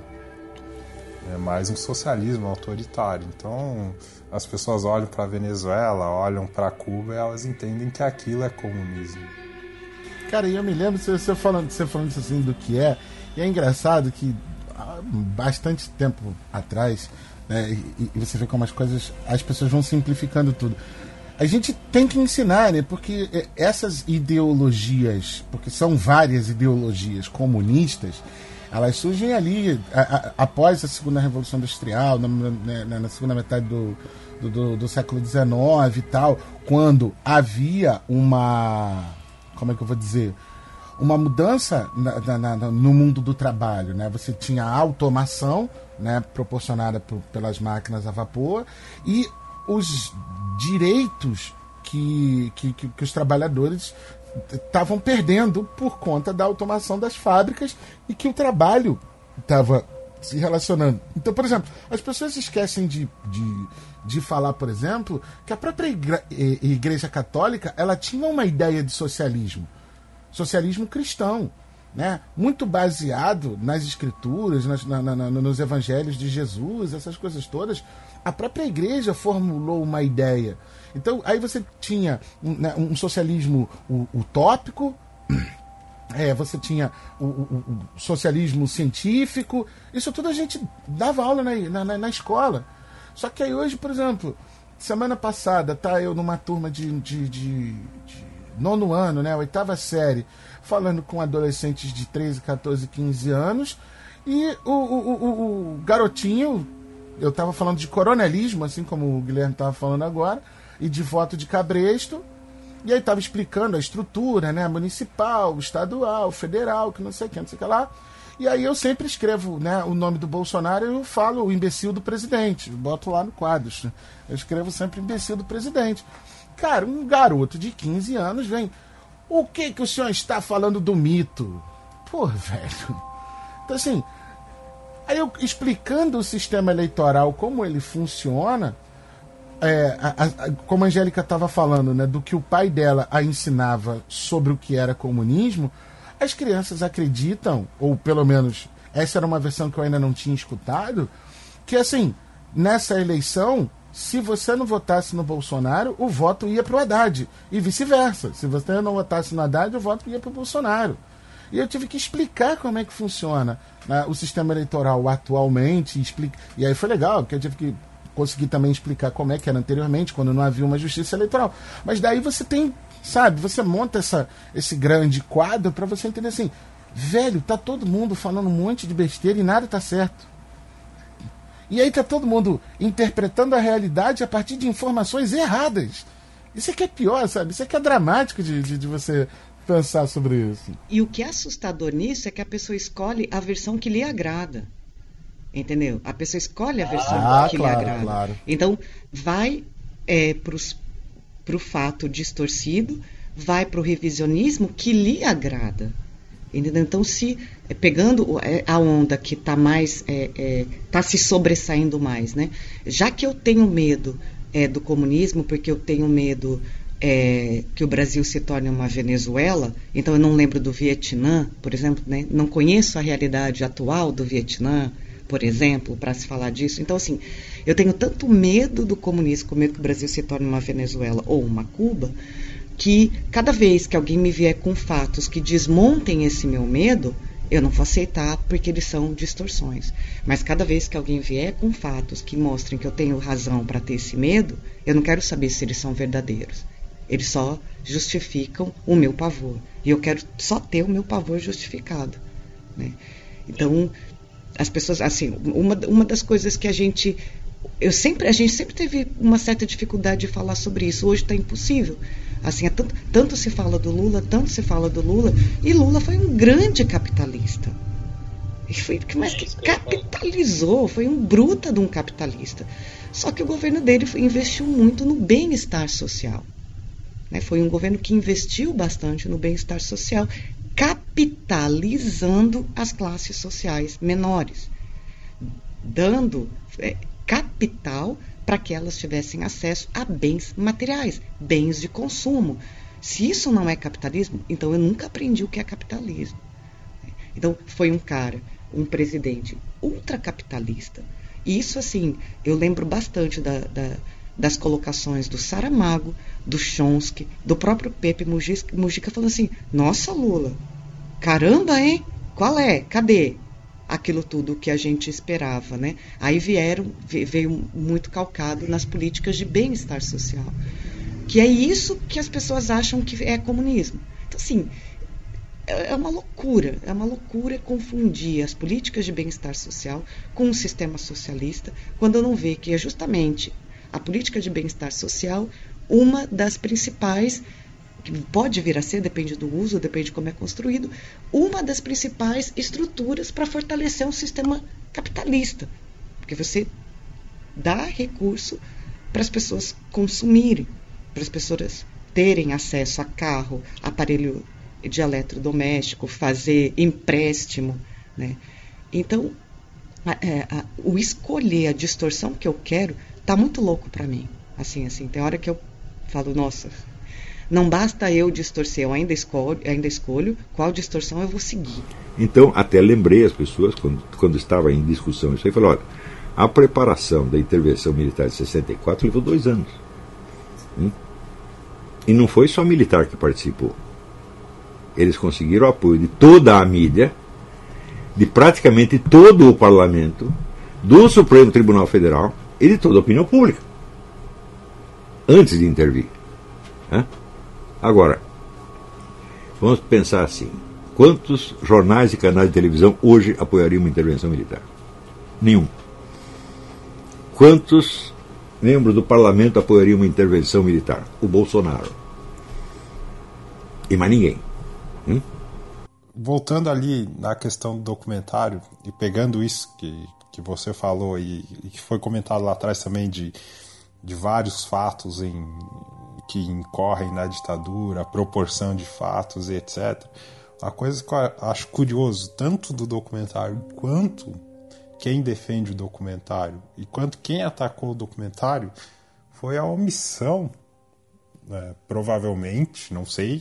É mais um socialismo autoritário. Então, as pessoas olham para a Venezuela, olham para Cuba e elas entendem que aquilo é comunismo. Cara, e eu me lembro você falando isso assim do que é, e é engraçado que há bastante tempo atrás, né, e você vê como as pessoas vão simplificando tudo. A gente tem que ensinar, né, porque essas ideologias, porque são várias ideologias comunistas, elas surgem ali após a segunda Revolução Industrial, na segunda metade do século XIX e tal, quando havia uma, como é que eu vou dizer, uma mudança no mundo do trabalho, né? Você tinha a automação, né, proporcionada pelas máquinas a vapor, e os direitos que os trabalhadores estavam perdendo por conta da automação das fábricas e que o trabalho estava se relacionando. Então, por exemplo, as pessoas esquecem de falar, por exemplo, que a própria Igreja Católica ela tinha uma ideia de socialismo cristão, né? Muito baseado nas escrituras, nos evangelhos de Jesus, essas coisas todas. A própria igreja formulou uma ideia. Então, aí você tinha um socialismo utópico, você tinha o socialismo científico, isso tudo a gente dava aula na escola. Só que aí hoje, por exemplo, semana passada, eu numa turma de 9º ano, né, 8ª série, falando com adolescentes de 13, 14, 15 anos, e o garotinho, eu estava falando de coronelismo, assim como o Guilherme estava falando agora, e de voto de cabresto, e aí estava explicando a estrutura, né, municipal, estadual, federal, que não sei o que lá, e aí eu sempre escrevo, né, o nome do Bolsonaro e eu falo o imbecil do presidente, boto lá no quadro, eu escrevo sempre imbecil do presidente. Cara, um garoto de 15 anos vem, o que o senhor está falando do mito? Pô, velho. Então, assim, aí eu explicando o sistema eleitoral, como ele funciona, como a Angélica estava falando, né, do que o pai dela a ensinava sobre o que era comunismo, as crianças acreditam, ou pelo menos essa era uma versão que eu ainda não tinha escutado, que assim, nessa eleição, se você não votasse no Bolsonaro, o voto ia para o Haddad. E vice-versa. Se você não votasse no Haddad, o voto ia para o Bolsonaro. E eu tive que explicar como é que funciona, né, o sistema eleitoral atualmente. E aí foi legal, porque eu tive que conseguir também explicar como é que era anteriormente, quando não havia uma justiça eleitoral. Mas daí você tem, sabe, você monta esse grande quadro para você entender assim, velho, tá todo mundo falando um monte de besteira e nada tá certo. E aí tá todo mundo interpretando a realidade a partir de informações erradas. Isso é que é pior, sabe? Isso é que é dramático de você pensar sobre isso. E o que é assustador nisso é que a pessoa escolhe a versão que lhe agrada. Entendeu? A pessoa escolhe a versão que lhe agrada. Claro. Então, vai pro fato distorcido, vai pro revisionismo que lhe agrada. Entendeu? Então, se pegando a onda que está mais está se sobressaindo mais, né? Já que eu tenho medo do comunismo, porque eu tenho medo que o Brasil se torne uma Venezuela, então eu não lembro do Vietnã, por exemplo, né? Não conheço a realidade atual do Vietnã, por exemplo, para se falar disso. Então, assim, eu tenho tanto medo do comunismo, com medo que o Brasil se torne uma Venezuela ou uma Cuba, que cada vez que alguém me vier com fatos que desmontem esse meu medo, eu não vou aceitar porque eles são distorções. Mas cada vez que alguém vier com fatos que mostrem que eu tenho razão para ter esse medo, eu não quero saber se eles são verdadeiros. Eles só justificam o meu pavor. E eu quero só ter o meu pavor justificado, né? Então, as pessoas, assim, uma das coisas que a gente sempre teve uma certa dificuldade de falar sobre isso. Hoje está impossível. Assim, tanto se fala do Lula, e Lula foi um grande capitalista. Mas que capitalizou, foi um bruta de um capitalista. Só que o governo dele investiu muito no bem-estar social. Né? Foi um governo que investiu bastante no bem-estar social, capitalizando as classes sociais menores, dando capital para que elas tivessem acesso a bens materiais, bens de consumo. Se isso não é capitalismo, então eu nunca aprendi o que é capitalismo. Então, foi um presidente ultracapitalista. E isso, assim, eu lembro bastante das colocações do Saramago, do Chomsky, do próprio Pepe Mujica falando assim, nossa, Lula, caramba, hein? Qual é? Cadê? Aquilo tudo que a gente esperava, né? Aí veio muito calcado nas políticas de bem-estar social, que é isso que as pessoas acham que é comunismo. Então, assim, é uma loucura confundir as políticas de bem-estar social com o sistema socialista, quando não vê que é justamente a política de bem-estar social uma das principais, que pode vir a ser, depende do uso, depende de como é construído, uma das principais estruturas para fortalecer um sistema capitalista. Porque você dá recurso para as pessoas consumirem, para as pessoas terem acesso a carro, aparelho de eletrodoméstico, fazer empréstimo, né? Então, o escolher a distorção que eu quero está muito louco para mim. Assim, tem hora que eu falo, nossa, não basta eu distorcer, eu ainda escolho qual distorção eu vou seguir. Então, até lembrei as pessoas, quando estava em discussão isso aí, falei, olha, a preparação da intervenção militar de 64 levou 2 anos. E não foi só militar que participou. Eles conseguiram o apoio de toda a mídia, de praticamente todo o parlamento, do Supremo Tribunal Federal e de toda a opinião pública, antes de intervir. Agora, vamos pensar assim, quantos jornais e canais de televisão hoje apoiariam uma intervenção militar? Nenhum. Quantos membros do parlamento apoiariam uma intervenção militar? O Bolsonaro. E mais ninguém. Voltando ali na questão do documentário, e pegando isso que você falou e que foi comentado lá atrás também de vários fatos que incorrem na ditadura, a proporção de fatos e etc. A coisa que eu acho curioso, tanto do documentário quanto quem defende o documentário e quanto quem atacou o documentário, foi a omissão, provavelmente, não sei,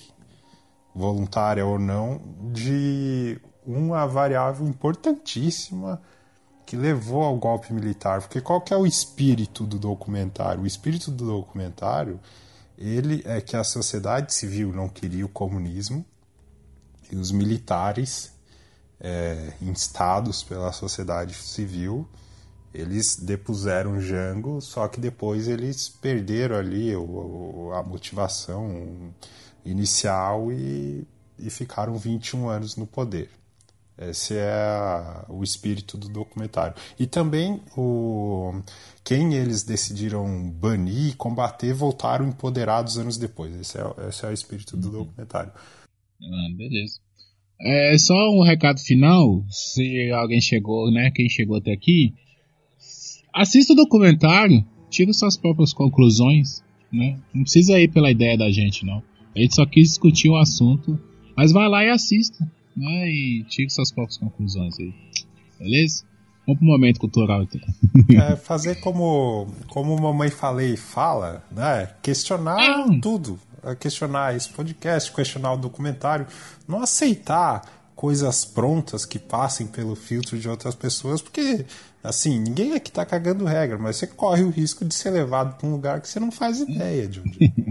voluntária ou não, de uma variável importantíssima que levou ao golpe militar. Porque qual que é o espírito do documentário? O espírito do documentário, ele é que a sociedade civil não queria o comunismo e os militares, instados pela sociedade civil, eles depuseram Jango, só que depois eles perderam ali a motivação inicial e ficaram 21 anos no poder. Esse é o espírito do documentário. E também quem eles decidiram banir e combater voltaram empoderados anos depois. Esse é o espírito do documentário. Beleza. Só um recado final, se alguém chegou, né? Quem chegou até aqui, assista o documentário, tira suas próprias conclusões, né? Não precisa ir pela ideia da gente, não. A gente só quis discutir o assunto, mas vai lá e assista, né? E tire suas próprias conclusões aí, beleza? Vamos pro momento cultural então. Fazer como Mamãe Falei fala, né? Questionar tudo. Questionar esse podcast, questionar o documentário, não aceitar coisas prontas que passem pelo filtro de outras pessoas, porque, assim, ninguém aqui tá cagando regra, mas você corre o risco de ser levado para um lugar que você não faz ideia de onde é.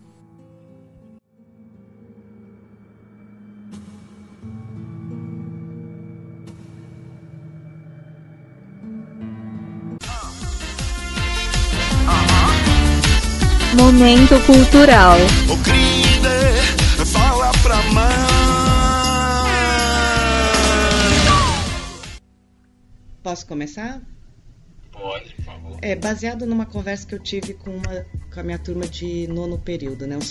Momento cultural. Ô Crider, fala pra mãe. Posso começar? Pode, por favor. Baseado numa conversa que eu tive com a minha turma de nono período, né?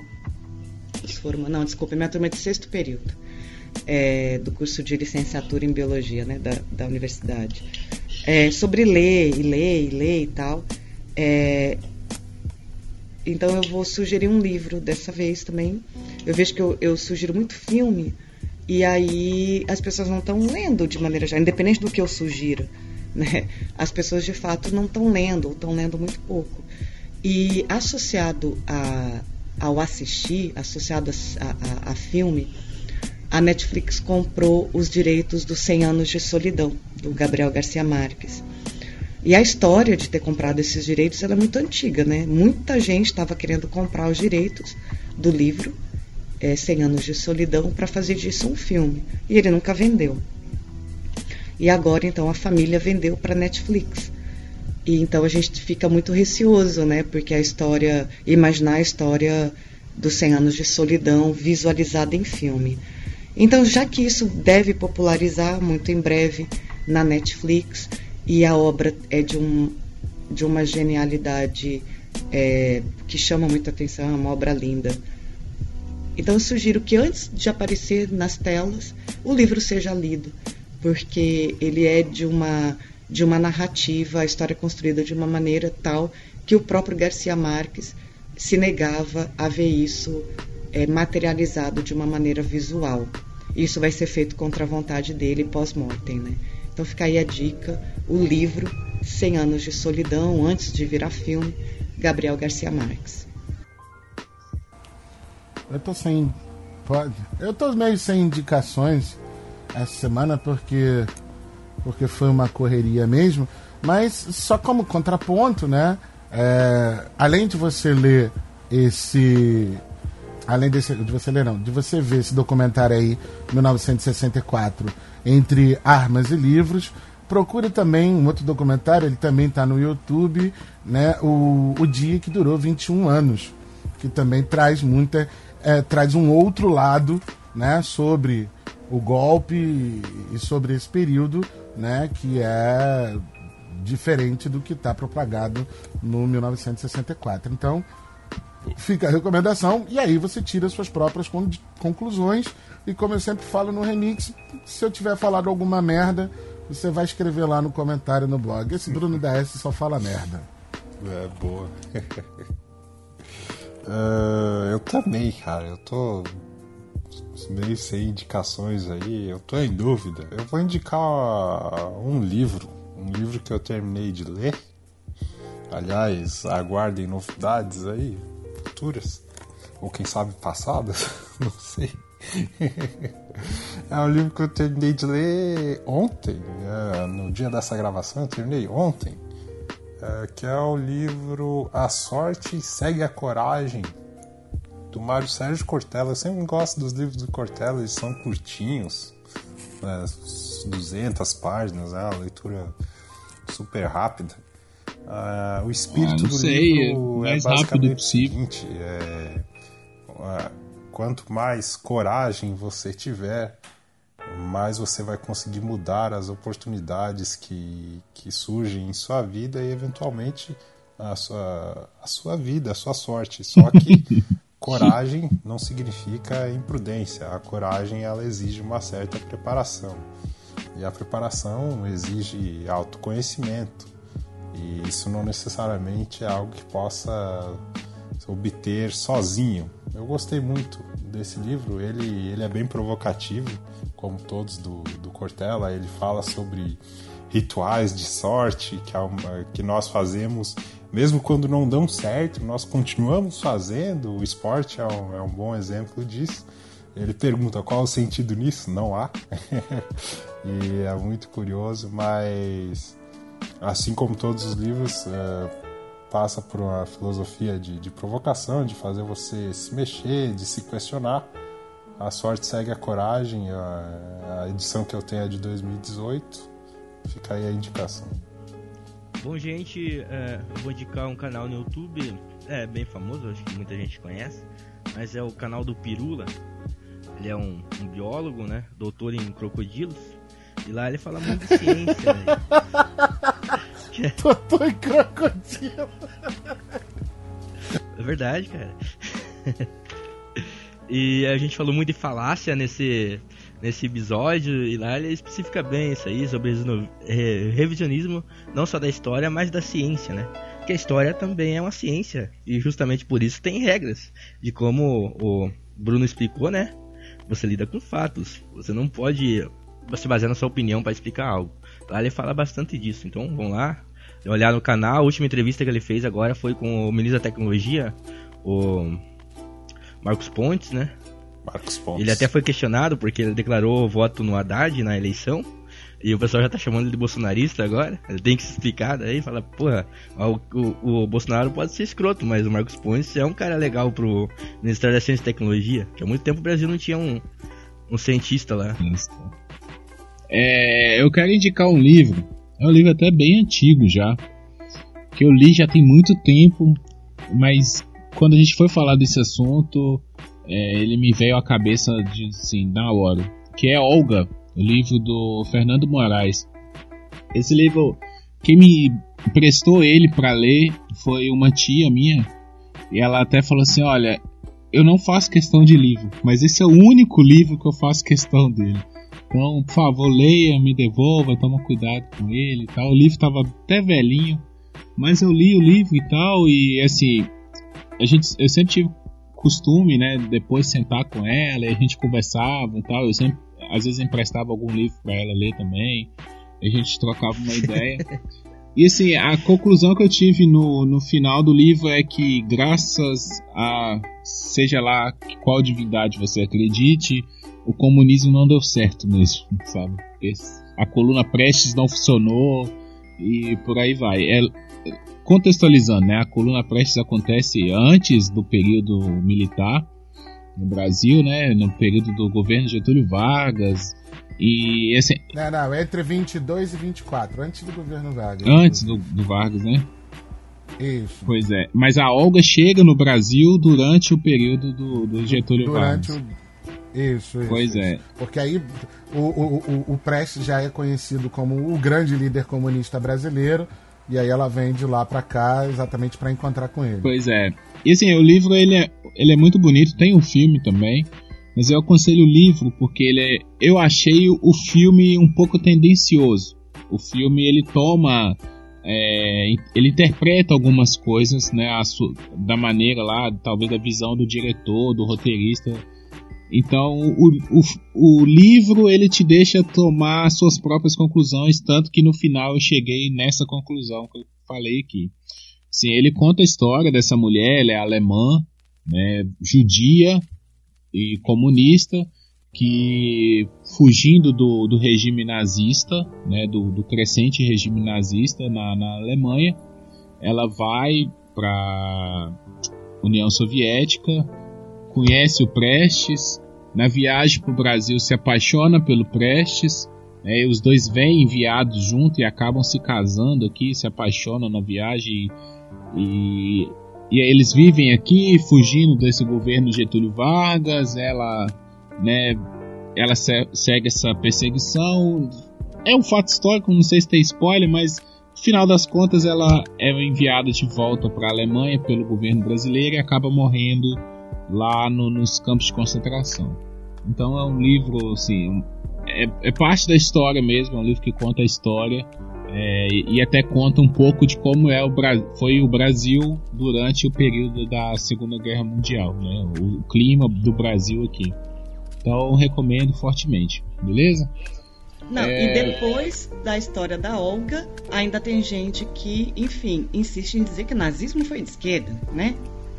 Minha turma de sexto período, do curso de licenciatura em biologia, né? Da universidade. Sobre ler e tal. Então eu vou sugerir um livro dessa vez também. Eu vejo que eu sugiro muito filme, e aí as pessoas não estão lendo de maneira geral, independente do que eu sugiro, né? As pessoas de fato não estão lendo, ou estão lendo muito pouco. E associado ao assistir, associado a filme, a Netflix comprou os direitos dos 100 Anos de Solidão, do Gabriel Garcia Marques. E a história de ter comprado esses direitos, ela é muito antiga, né? Muita gente estava querendo comprar os direitos do livro 100 Anos de Solidão para fazer disso um filme. E ele nunca vendeu. E agora, então, a família vendeu para a Netflix. E então a gente fica muito receoso, né? Porque imaginar a história dos 100 Anos de Solidão visualizada em filme. Então, já que isso deve popularizar muito em breve na Netflix, e a obra é de uma genialidade que chama muita atenção, é uma obra linda. Então eu sugiro que antes de aparecer nas telas, o livro seja lido, porque ele é de uma narrativa, a história é construída de uma maneira tal que o próprio Garcia Marques se negava a ver isso materializado de uma maneira visual. Isso vai ser feito contra a vontade dele pós-mortem, né? Então fica aí a dica, o livro 100 Anos de Solidão, antes de virar filme, Gabriel Garcia Marques. Eu tô meio sem indicações essa semana, porque foi uma correria mesmo, mas só como contraponto, né? Além de você ler de você ver esse documentário aí, 1964, Entre Armas e Livros, procure também um outro documentário, ele também está no YouTube, né? O Dia que Durou 21 Anos, que também traz traz um outro lado, né? Sobre o golpe e sobre esse período, né? Que é diferente do que está propagado no 1964. Então, fica a recomendação, e aí você tira suas próprias conclusões. E como eu sempre falo no Remix, se eu tiver falado alguma merda, você vai escrever lá no comentário no blog. Esse Bruno da S só fala merda. Boa. Eu também, cara. Eu tô meio sem indicações aí. Eu tô em dúvida. Eu vou indicar um livro que eu terminei de ler. Aliás, aguardem novidades aí futuras, ou quem sabe passadas, não sei. É um livro que eu terminei de ler ontem, no dia dessa gravação, eu terminei ontem, que é o livro A Sorte Segue a Coragem, do Mário Sérgio Cortella. Eu sempre gosto dos livros do Cortella, eles são curtinhos, 200 páginas, é uma leitura super rápida. O espírito do livro é basicamente o seguinte: quanto mais coragem você tiver, mais você vai conseguir mudar as oportunidades que surgem em sua vida e eventualmente a sua vida, a sua sorte. Só que coragem não significa imprudência. A coragem, ela exige uma certa preparação. E a preparação exige autoconhecimento. E isso não necessariamente é algo que possa obter sozinho. Eu gostei muito desse livro. Ele é bem provocativo, como todos do Cortella. Ele fala sobre rituais de sorte que nós fazemos mesmo quando não dão certo, nós continuamos fazendo. O esporte é um bom exemplo disso. Ele pergunta qual o sentido nisso? Não há. E é muito curioso, mas assim como todos os livros, passa por uma filosofia de provocação, de fazer você se mexer, de se questionar. A Sorte Segue a Coragem, a edição que eu tenho é de 2018. Fica aí a indicação. Bom, gente, eu vou indicar um canal no YouTube, bem famoso, acho que muita gente conhece, mas é o canal do Pirula. Ele é um biólogo, né, doutor em crocodilos, e lá ele fala muito de ciência, né? Doutor em crocodilo. É verdade, cara. E a gente falou muito de falácia nesse episódio, e lá ele especifica bem isso aí, sobre revisionismo, não só da história, mas da ciência, né? Porque a história também é uma ciência, e justamente por isso tem regras, de como o Bruno explicou, né? Você lida com fatos, você não pode se basear na sua opinião para explicar algo. Lá ele fala bastante disso, então vão lá, olhar no canal. A última entrevista que ele fez agora foi com o ministro da Tecnologia, o Marcos Pontes, né? Marcos Pontes. Ele até foi questionado porque ele declarou voto no Haddad na eleição, e o pessoal já tá chamando ele de bolsonarista agora. Ele tem que se explicar daí, fala, porra, o Bolsonaro pode ser escroto, mas o Marcos Pontes é um cara legal pro Ministério da Ciência e Tecnologia, que há muito tempo o Brasil não tinha um cientista lá. Eu quero indicar um livro, é um livro até bem antigo já, que eu li já tem muito tempo, mas quando a gente foi falar desse assunto, ele me veio à cabeça assim, na hora, que é Olga, o livro do Fernando Moraes. Esse livro, quem me emprestou ele para ler foi uma tia minha, e ela até falou assim, olha, eu não faço questão de livro, mas esse é o único livro que eu faço questão dele. Então, por favor, leia, me devolva, toma cuidado com ele e tal. O livro estava até velhinho, mas eu li o livro e tal, e assim, eu sempre tive costume, né, depois sentar com ela e a gente conversava e tal. Eu sempre, às vezes, emprestava algum livro para ela ler também, a gente trocava uma ideia. E assim, a conclusão que eu tive no final do livro é que, graças a seja lá qual divindade você acredite, o comunismo não deu certo mesmo, sabe? Porque a coluna Prestes não funcionou e por aí vai. Contextualizando, né? A coluna Prestes acontece antes do período militar no Brasil, né? No período do governo Getúlio Vargas. E assim, não, entre 22 e 24, antes do governo Vargas. Antes do Vargas, né? Isso. Pois é. Mas a Olga chega no Brasil durante o período do Getúlio Vargas. Isso. Pois é. Porque aí o Prestes já é conhecido como o grande líder comunista brasileiro, e aí ela vem de lá pra cá exatamente pra encontrar com ele. Pois é. E assim, o livro ele é muito bonito, tem um filme também, mas eu aconselho o livro porque eu achei o filme um pouco tendencioso. O filme ele toma, ele interpreta algumas coisas, né, da maneira lá, talvez da visão do diretor, do roteirista. Então o livro ele te deixa tomar suas próprias conclusões, tanto que no final eu cheguei nessa conclusão que eu falei aqui. Sim, ele conta a história dessa mulher, ela é alemã, né, judia, e comunista, que fugindo do regime nazista, né, do crescente regime nazista na Alemanha, ela vai para União Soviética, conhece o Prestes, na viagem para o Brasil se apaixona pelo Prestes, e os dois vêm enviados junto e acabam se casando aqui, se apaixonam na viagem e eles vivem aqui fugindo desse governo Getúlio Vargas. Ela segue essa perseguição. É um fato histórico, não sei se tem spoiler, mas no final das contas ela é enviada de volta para a Alemanha pelo governo brasileiro e acaba morrendo lá nos campos de concentração. Então é um livro, assim, é parte da história mesmo, é um livro que conta a história e até conta um pouco de como foi o Brasil durante o período da Segunda Guerra Mundial, né? O clima do Brasil aqui. Então recomendo fortemente, beleza? Não, e depois da história da Olga, ainda tem gente que, enfim, insiste em dizer que o nazismo foi de esquerda, né?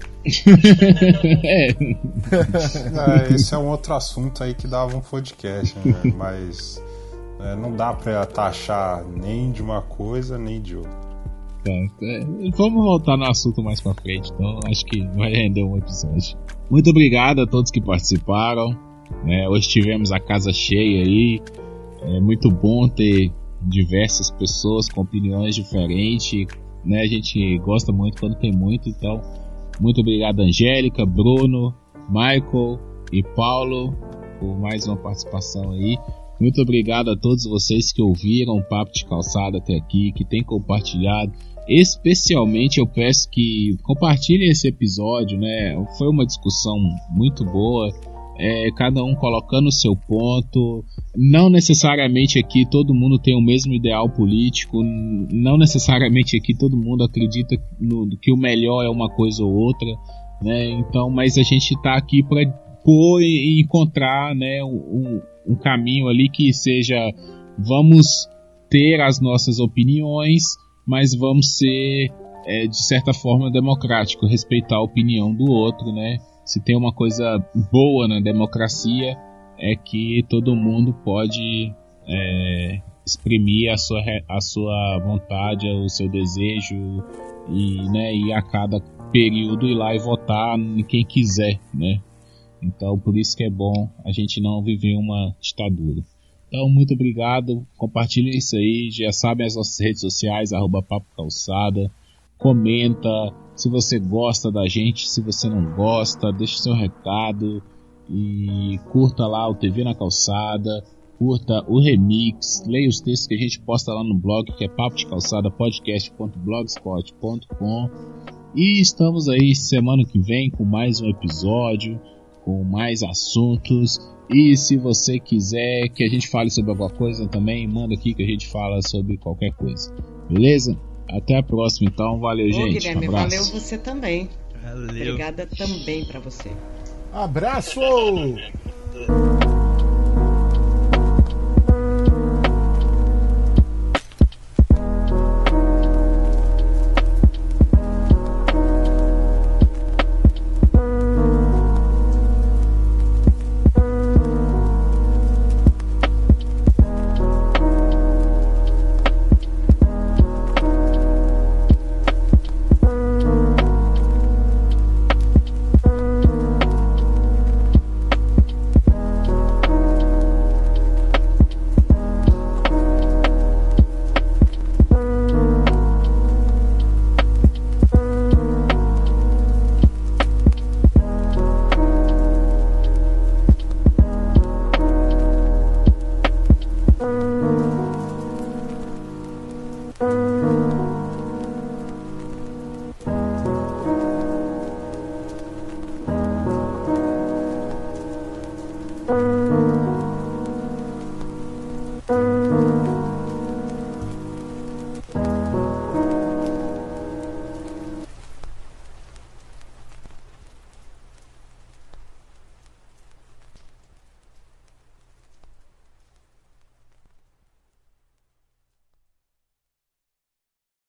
Esse é um outro assunto aí que dava um podcast, né? Mas não dá pra taxar nem de uma coisa nem de outra. Vamos voltar no assunto mais pra frente, então acho que vai render um episódio. Muito obrigado a todos que participaram, né? Hoje tivemos a casa cheia aí. É muito bom ter diversas pessoas com opiniões diferentes, né? A gente gosta muito quando tem muito, então muito obrigado, Angélica, Bruno, Michael e Paulo, por mais uma participação aí. Muito obrigado a todos vocês que ouviram o Papo de Calçada até aqui, que têm compartilhado. Especialmente eu peço que compartilhem esse episódio, né? Foi uma discussão muito boa, cada um colocando o seu ponto. Não necessariamente aqui todo mundo tem o mesmo ideal político, não necessariamente aqui todo mundo acredita que o melhor é uma coisa ou outra, né? Então, mas a gente está aqui para encontrar, né, um caminho ali que seja, vamos ter as nossas opiniões, mas vamos ser de certa forma democrático, respeitar a opinião do outro, né? Se tem uma coisa boa na democracia é que todo mundo pode exprimir a sua vontade, o seu desejo e a cada período ir lá e votar em quem quiser, né? Então por isso que é bom a gente não viver uma ditadura. Então muito obrigado, compartilhem isso aí, já sabem as nossas redes sociais, @Papo Calçada, comenta se você gosta da gente, se você não gosta, deixe seu recado e curta lá o TV na Calçada, curta o remix, leia os textos que a gente posta lá no blog, que é papodecalçadapodcast.blogspot.com, e estamos aí semana que vem com mais um episódio, com mais assuntos. E se você quiser que a gente fale sobre alguma coisa também, manda aqui que a gente fala sobre qualquer coisa, beleza? Até a próxima, então. Valeu, gente. Guilherme, abraço. valeu você também. Valeu. Obrigada também pra você. Abraço!